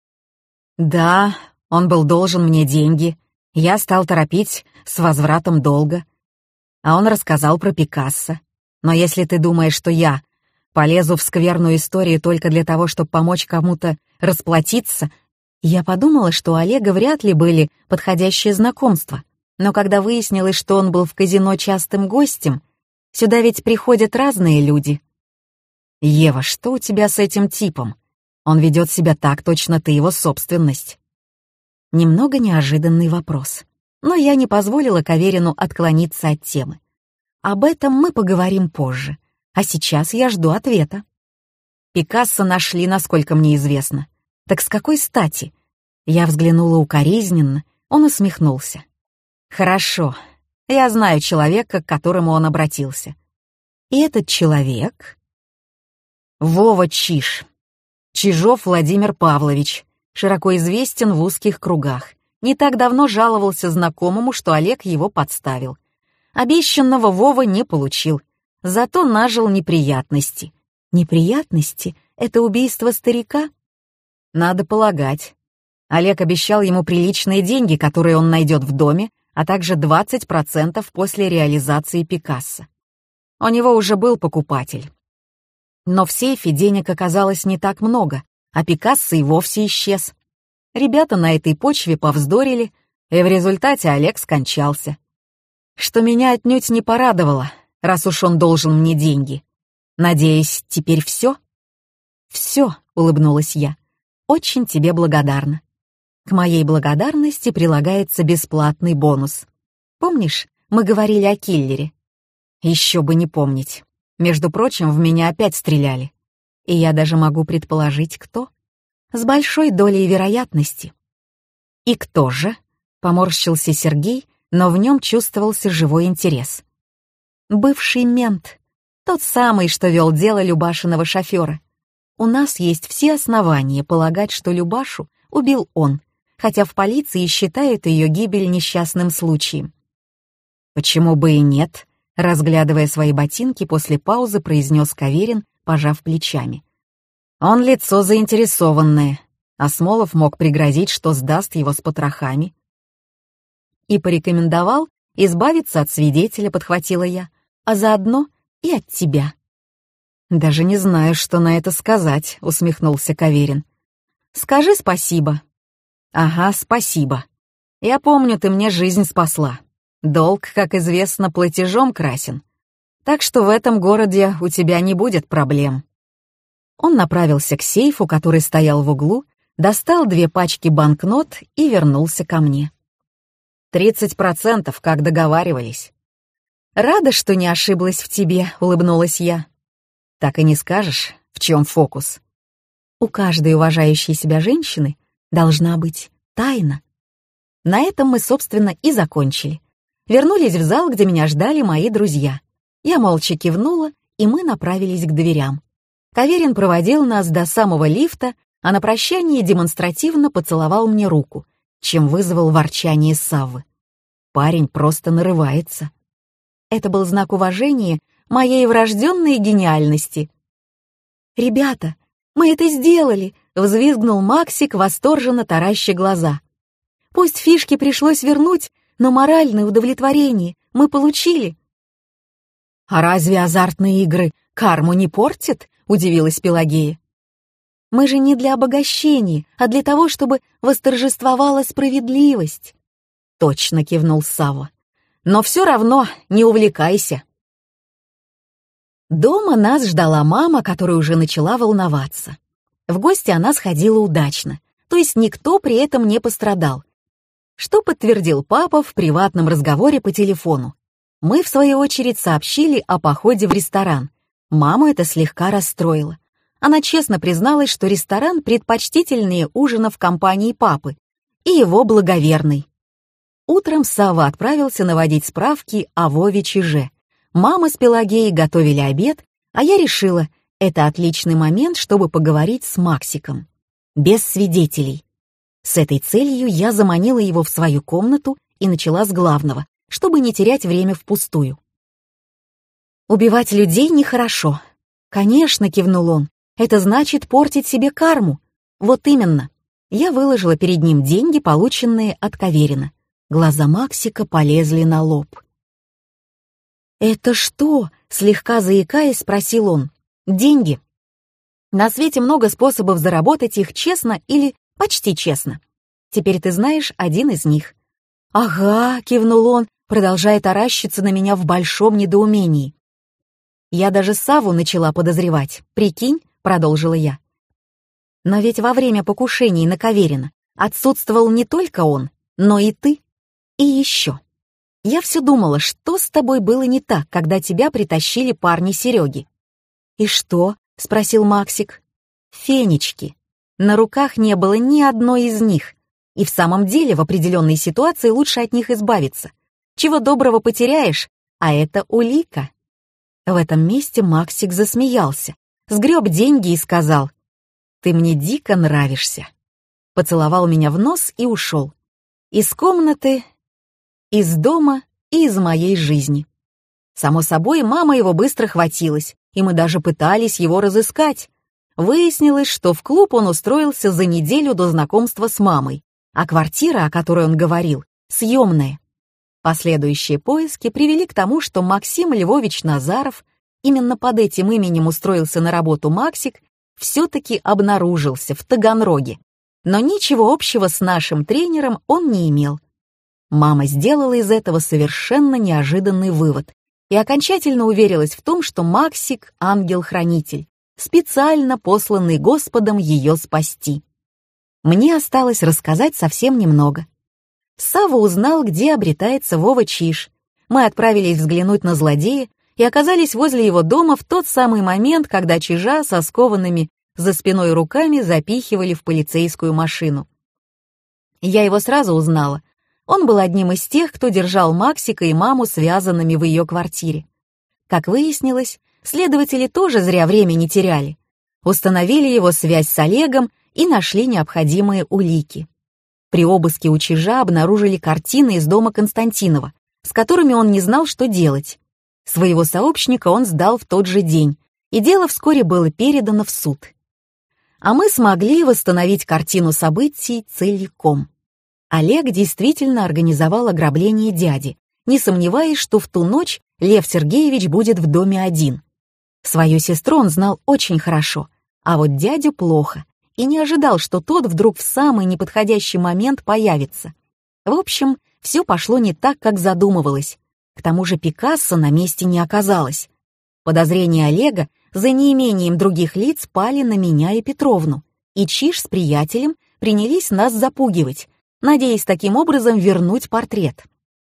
«Да, он был должен мне деньги. Я стал торопить с возвратом долга. А он рассказал про Пикассо. Но если ты думаешь, что я полезу в скверную историю только для того, чтобы помочь кому-то расплатиться...» Я подумала, что у Олега вряд ли были подходящие знакомства. Но когда выяснилось, что он был в казино частым гостем, сюда ведь приходят разные люди. «Ева, что у тебя с этим типом? Он ведет себя так, точно ты его собственность». Немного неожиданный вопрос. Но я не позволила Каверину отклониться от темы. Об этом мы поговорим позже, а сейчас я жду ответа. Пикассо нашли, насколько мне известно. Так с какой стати? Я взглянула укоризненно, он усмехнулся. «Хорошо, я знаю человека, к которому он обратился. И этот человек...» «Вова Чиж. Чижов Владимир Павлович, широко известен в узких кругах. Не так давно жаловался знакомому, что Олег его подставил. Обещанного Вова не получил, зато нажил неприятности». «Неприятности? Это убийство старика?» «Надо полагать. Олег обещал ему приличные деньги, которые он найдет в доме, а также двадцать процентов после реализации Пикассо. У него уже был покупатель. Но в сейфе денег оказалось не так много, а Пикассо и вовсе исчез. Ребята на этой почве повздорили, и в результате Олег скончался. Что меня отнюдь не порадовало, раз уж он должен мне деньги. Надеюсь, теперь все?» «Все», — улыбнулась я. «Очень тебе благодарна. К моей благодарности прилагается бесплатный бонус. Помнишь, мы говорили о киллере?» «Еще бы не помнить. Между прочим, в меня опять стреляли. И я даже могу предположить, кто. С большой долей вероятности». «И кто же?» — поморщился Сергей, но в нем чувствовался живой интерес. Бывший мент. Тот самый, что вел дело Любашиного шофера. У нас есть все основания полагать, что Любашу убил он, хотя в полиции считают ее гибель несчастным случаем. «Почему бы и нет?» — разглядывая свои ботинки, после паузы произнес Каверин, пожав плечами. «Он лицо заинтересованное, а Смолов мог пригрозить, что сдаст его с потрохами». «И порекомендовал избавиться от свидетеля», — подхватила я, «а заодно и от тебя». «Даже не знаю, что на это сказать», — усмехнулся Каверин. «Скажи спасибо». «Ага, спасибо. Я помню, ты мне жизнь спасла. Долг, как известно, платежом красен. Так что в этом городе у тебя не будет проблем». Он направился к сейфу, который стоял в углу, достал две пачки банкнот и вернулся ко мне. «Тридцать процентов, как договаривались». «Рада, что не ошиблась в тебе», — улыбнулась я. «Так и не скажешь, в чем фокус?» «У каждой уважающей себя женщины должна быть тайна». На этом мы, собственно, и закончили. Вернулись в зал, где меня ждали мои друзья. Я молча кивнула, и мы направились к дверям. Каверин проводил нас до самого лифта, а на прощание демонстративно поцеловал мне руку, чем вызвал ворчание Саввы. Парень просто нарывается. Это был знак уважения моей врожденной гениальности. «Ребята, мы это сделали!» — взвизгнул Максик, восторженно тараща глаза. «Пусть фишки пришлось вернуть, но моральное удовлетворение мы получили». «А разве азартные игры карму не портят?» — удивилась Пелагея. «Мы же не для обогащения, а для того, чтобы восторжествовала справедливость». «Точно», — кивнул Савва. «Но все равно не увлекайся». Дома нас ждала мама, которая уже начала волноваться. В гости она сходила удачно, то есть никто при этом не пострадал, что подтвердил папа в приватном разговоре по телефону. Мы, в свою очередь, сообщили о походе в ресторан. Маму это слегка расстроило. Она честно призналась, что ресторан предпочтительнее ужина в компании папы и его благоверной. Утром Савва отправился наводить справки о Вове Чиже. Мама с Пелагеей готовили обед, а я решила, это отличный момент, чтобы поговорить с Максиком. Без свидетелей. С этой целью я заманила его в свою комнату и начала с главного, чтобы не терять время впустую. «Убивать людей нехорошо». «Конечно», — кивнул он, — «это значит портить себе карму». «Вот именно». Я выложила перед ним деньги, полученные от Каверина. Глаза Максика полезли на лоб. «Это что?» — слегка заикаясь, спросил он. «Деньги. На свете много способов заработать их честно или почти честно. Теперь ты знаешь один из них». «Ага», — кивнул он, продолжая таращиться на меня в большом недоумении. «Я даже Савву начала подозревать. Прикинь», — продолжила я. «Но ведь во время покушений на Каверина отсутствовал не только он, но и ты. И еще. Я все думала, что с тобой было не так, когда тебя притащили парни Сереги». «И что?» — спросил Максик. «Фенечки. На руках не было ни одной из них. И в самом деле в определенной ситуации лучше от них избавиться. Чего доброго потеряешь, а это улика». В этом месте Максик засмеялся, сгреб деньги и сказал: «Ты мне дико нравишься». Поцеловал меня в нос и ушел. Из комнаты, из дома и из моей жизни. Само собой, мама его быстро хватилась, и мы даже пытались его разыскать. Выяснилось, что в клуб он устроился за неделю до знакомства с мамой, а квартира, о которой он говорил, съемная. Последующие поиски привели к тому, что Максим Львович Назаров, именно под этим именем устроился на работу Максик, все-таки обнаружился в Таганроге. Но ничего общего с нашим тренером он не имел. Мама сделала из этого совершенно неожиданный вывод и окончательно уверилась в том, что Максик — ангел-хранитель, специально посланный Господом ее спасти. Мне осталось рассказать совсем немного. Савва узнал, где обретается Вова Чиж. Мы отправились взглянуть на злодея и оказались возле его дома в тот самый момент, когда Чижа со скованными за спиной руками запихивали в полицейскую машину. Я его сразу узнала. Он был одним из тех, кто держал Максика и маму связанными в ее квартире. Как выяснилось, следователи тоже зря время не теряли. Установили его связь с Олегом и нашли необходимые улики. При обыске у Чижа обнаружили картины из дома Константинова, с которыми он не знал, что делать. Своего сообщника он сдал в тот же день, и дело вскоре было передано в суд. А мы смогли восстановить картину событий целиком. Олег действительно организовал ограбление дяди, не сомневаясь, что в ту ночь Лев Сергеевич будет в доме один. Свою сестру он знал очень хорошо, а вот дядю плохо, и не ожидал, что тот вдруг в самый неподходящий момент появится. В общем, все пошло не так, как задумывалось. К тому же Пикассо на месте не оказалось. Подозрения Олега за неимением других лиц пали на меня и Петровну, и Чиж с приятелем принялись нас запугивать, надеясь таким образом вернуть портрет.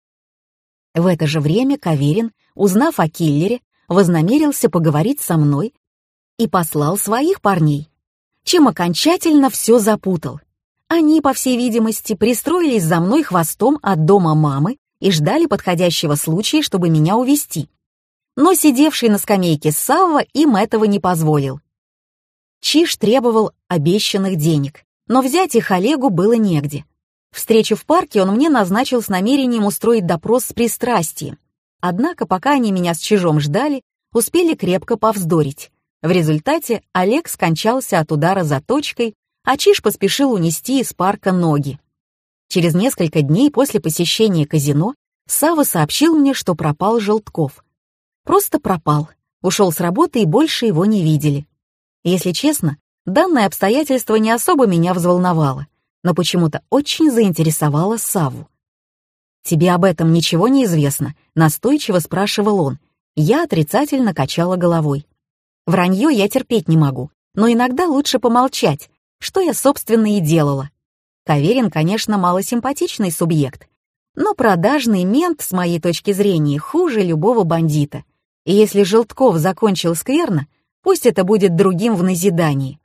В это же время Каверин, узнав о киллере, вознамерился поговорить со мной и послал своих парней, чем окончательно все запутал. Они, по всей видимости, пристроились за мной хвостом от дома мамы и ждали подходящего случая, чтобы меня увезти. Но сидевший на скамейке Савва им этого не позволил. Чиж требовал обещанных денег, но взять их Олегу было негде. Встречу в парке он мне назначил с намерением устроить допрос с пристрастием. Однако, пока они меня с Чижом ждали, успели крепко повздорить. В результате Олег скончался от удара заточкой, а Чиж поспешил унести из парка ноги. Через несколько дней после посещения казино Савва сообщил мне, что пропал Желтков. Просто пропал, ушел с работы и больше его не видели. Если честно, данное обстоятельство не особо меня взволновало, но почему-то очень заинтересовало Савву. «Тебе об этом ничего не известно?» — настойчиво спрашивал он. Я отрицательно качала головой. Вранье я терпеть не могу, но иногда лучше помолчать, что я, собственно, и делала. Каверин, конечно, малосимпатичный субъект, но продажный мент, с моей точки зрения, хуже любого бандита. И если Желтков закончил скверно, пусть это будет другим в назидании.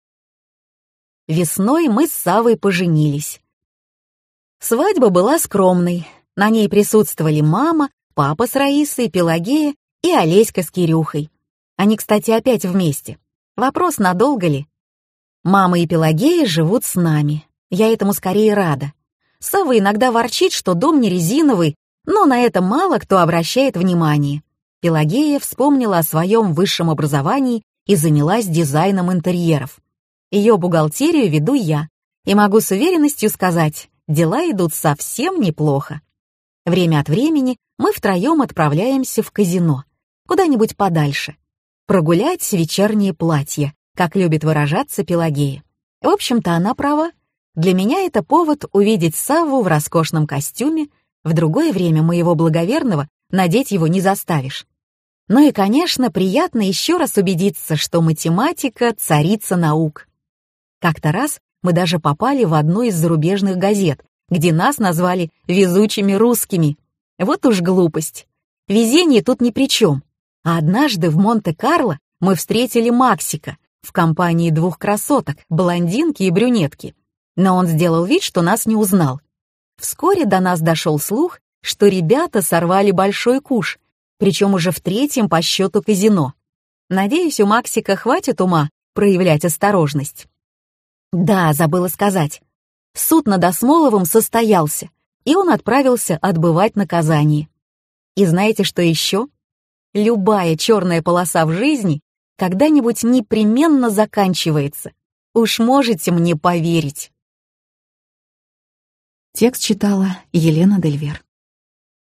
Весной мы с Саввой поженились. Свадьба была скромной. На ней присутствовали мама, папа с Раисой, Пелагея и Олеська с Кирюхой. Они, кстати, опять вместе. Вопрос, надолго ли? Мама и Пелагея живут с нами. Я этому скорее рада. Савва иногда ворчит, что дом не резиновый, но на это мало кто обращает внимание. Пелагея вспомнила о своем высшем образовании и занялась дизайном интерьеров. Ее бухгалтерию веду я, и могу с уверенностью сказать, дела идут совсем неплохо. Время от времени мы втроем отправляемся в казино, куда-нибудь подальше, прогулять вечерние платья, как любит выражаться Пелагея. В общем-то, она права. Для меня это повод увидеть Савву в роскошном костюме, в другое время моего благоверного надеть его не заставишь. Ну и, конечно, приятно еще раз убедиться, что математика — царица наук. Как-то раз мы даже попали в одну из зарубежных газет, где нас назвали «везучими русскими». Вот уж глупость. Везение тут ни при чем. А однажды в Монте-Карло мы встретили Максика в компании двух красоток, блондинки и брюнетки. Но он сделал вид, что нас не узнал. Вскоре до нас дошел слух, что ребята сорвали большой куш, причем уже в третьем по счету казино. Надеюсь, у Максика хватит ума проявлять осторожность. Да, забыла сказать. Суд над Осмоловым состоялся, и он отправился отбывать наказание. И знаете, что еще? Любая черная полоса в жизни когда-нибудь непременно заканчивается. Уж можете мне поверить. Текст читала Елена Дельвер.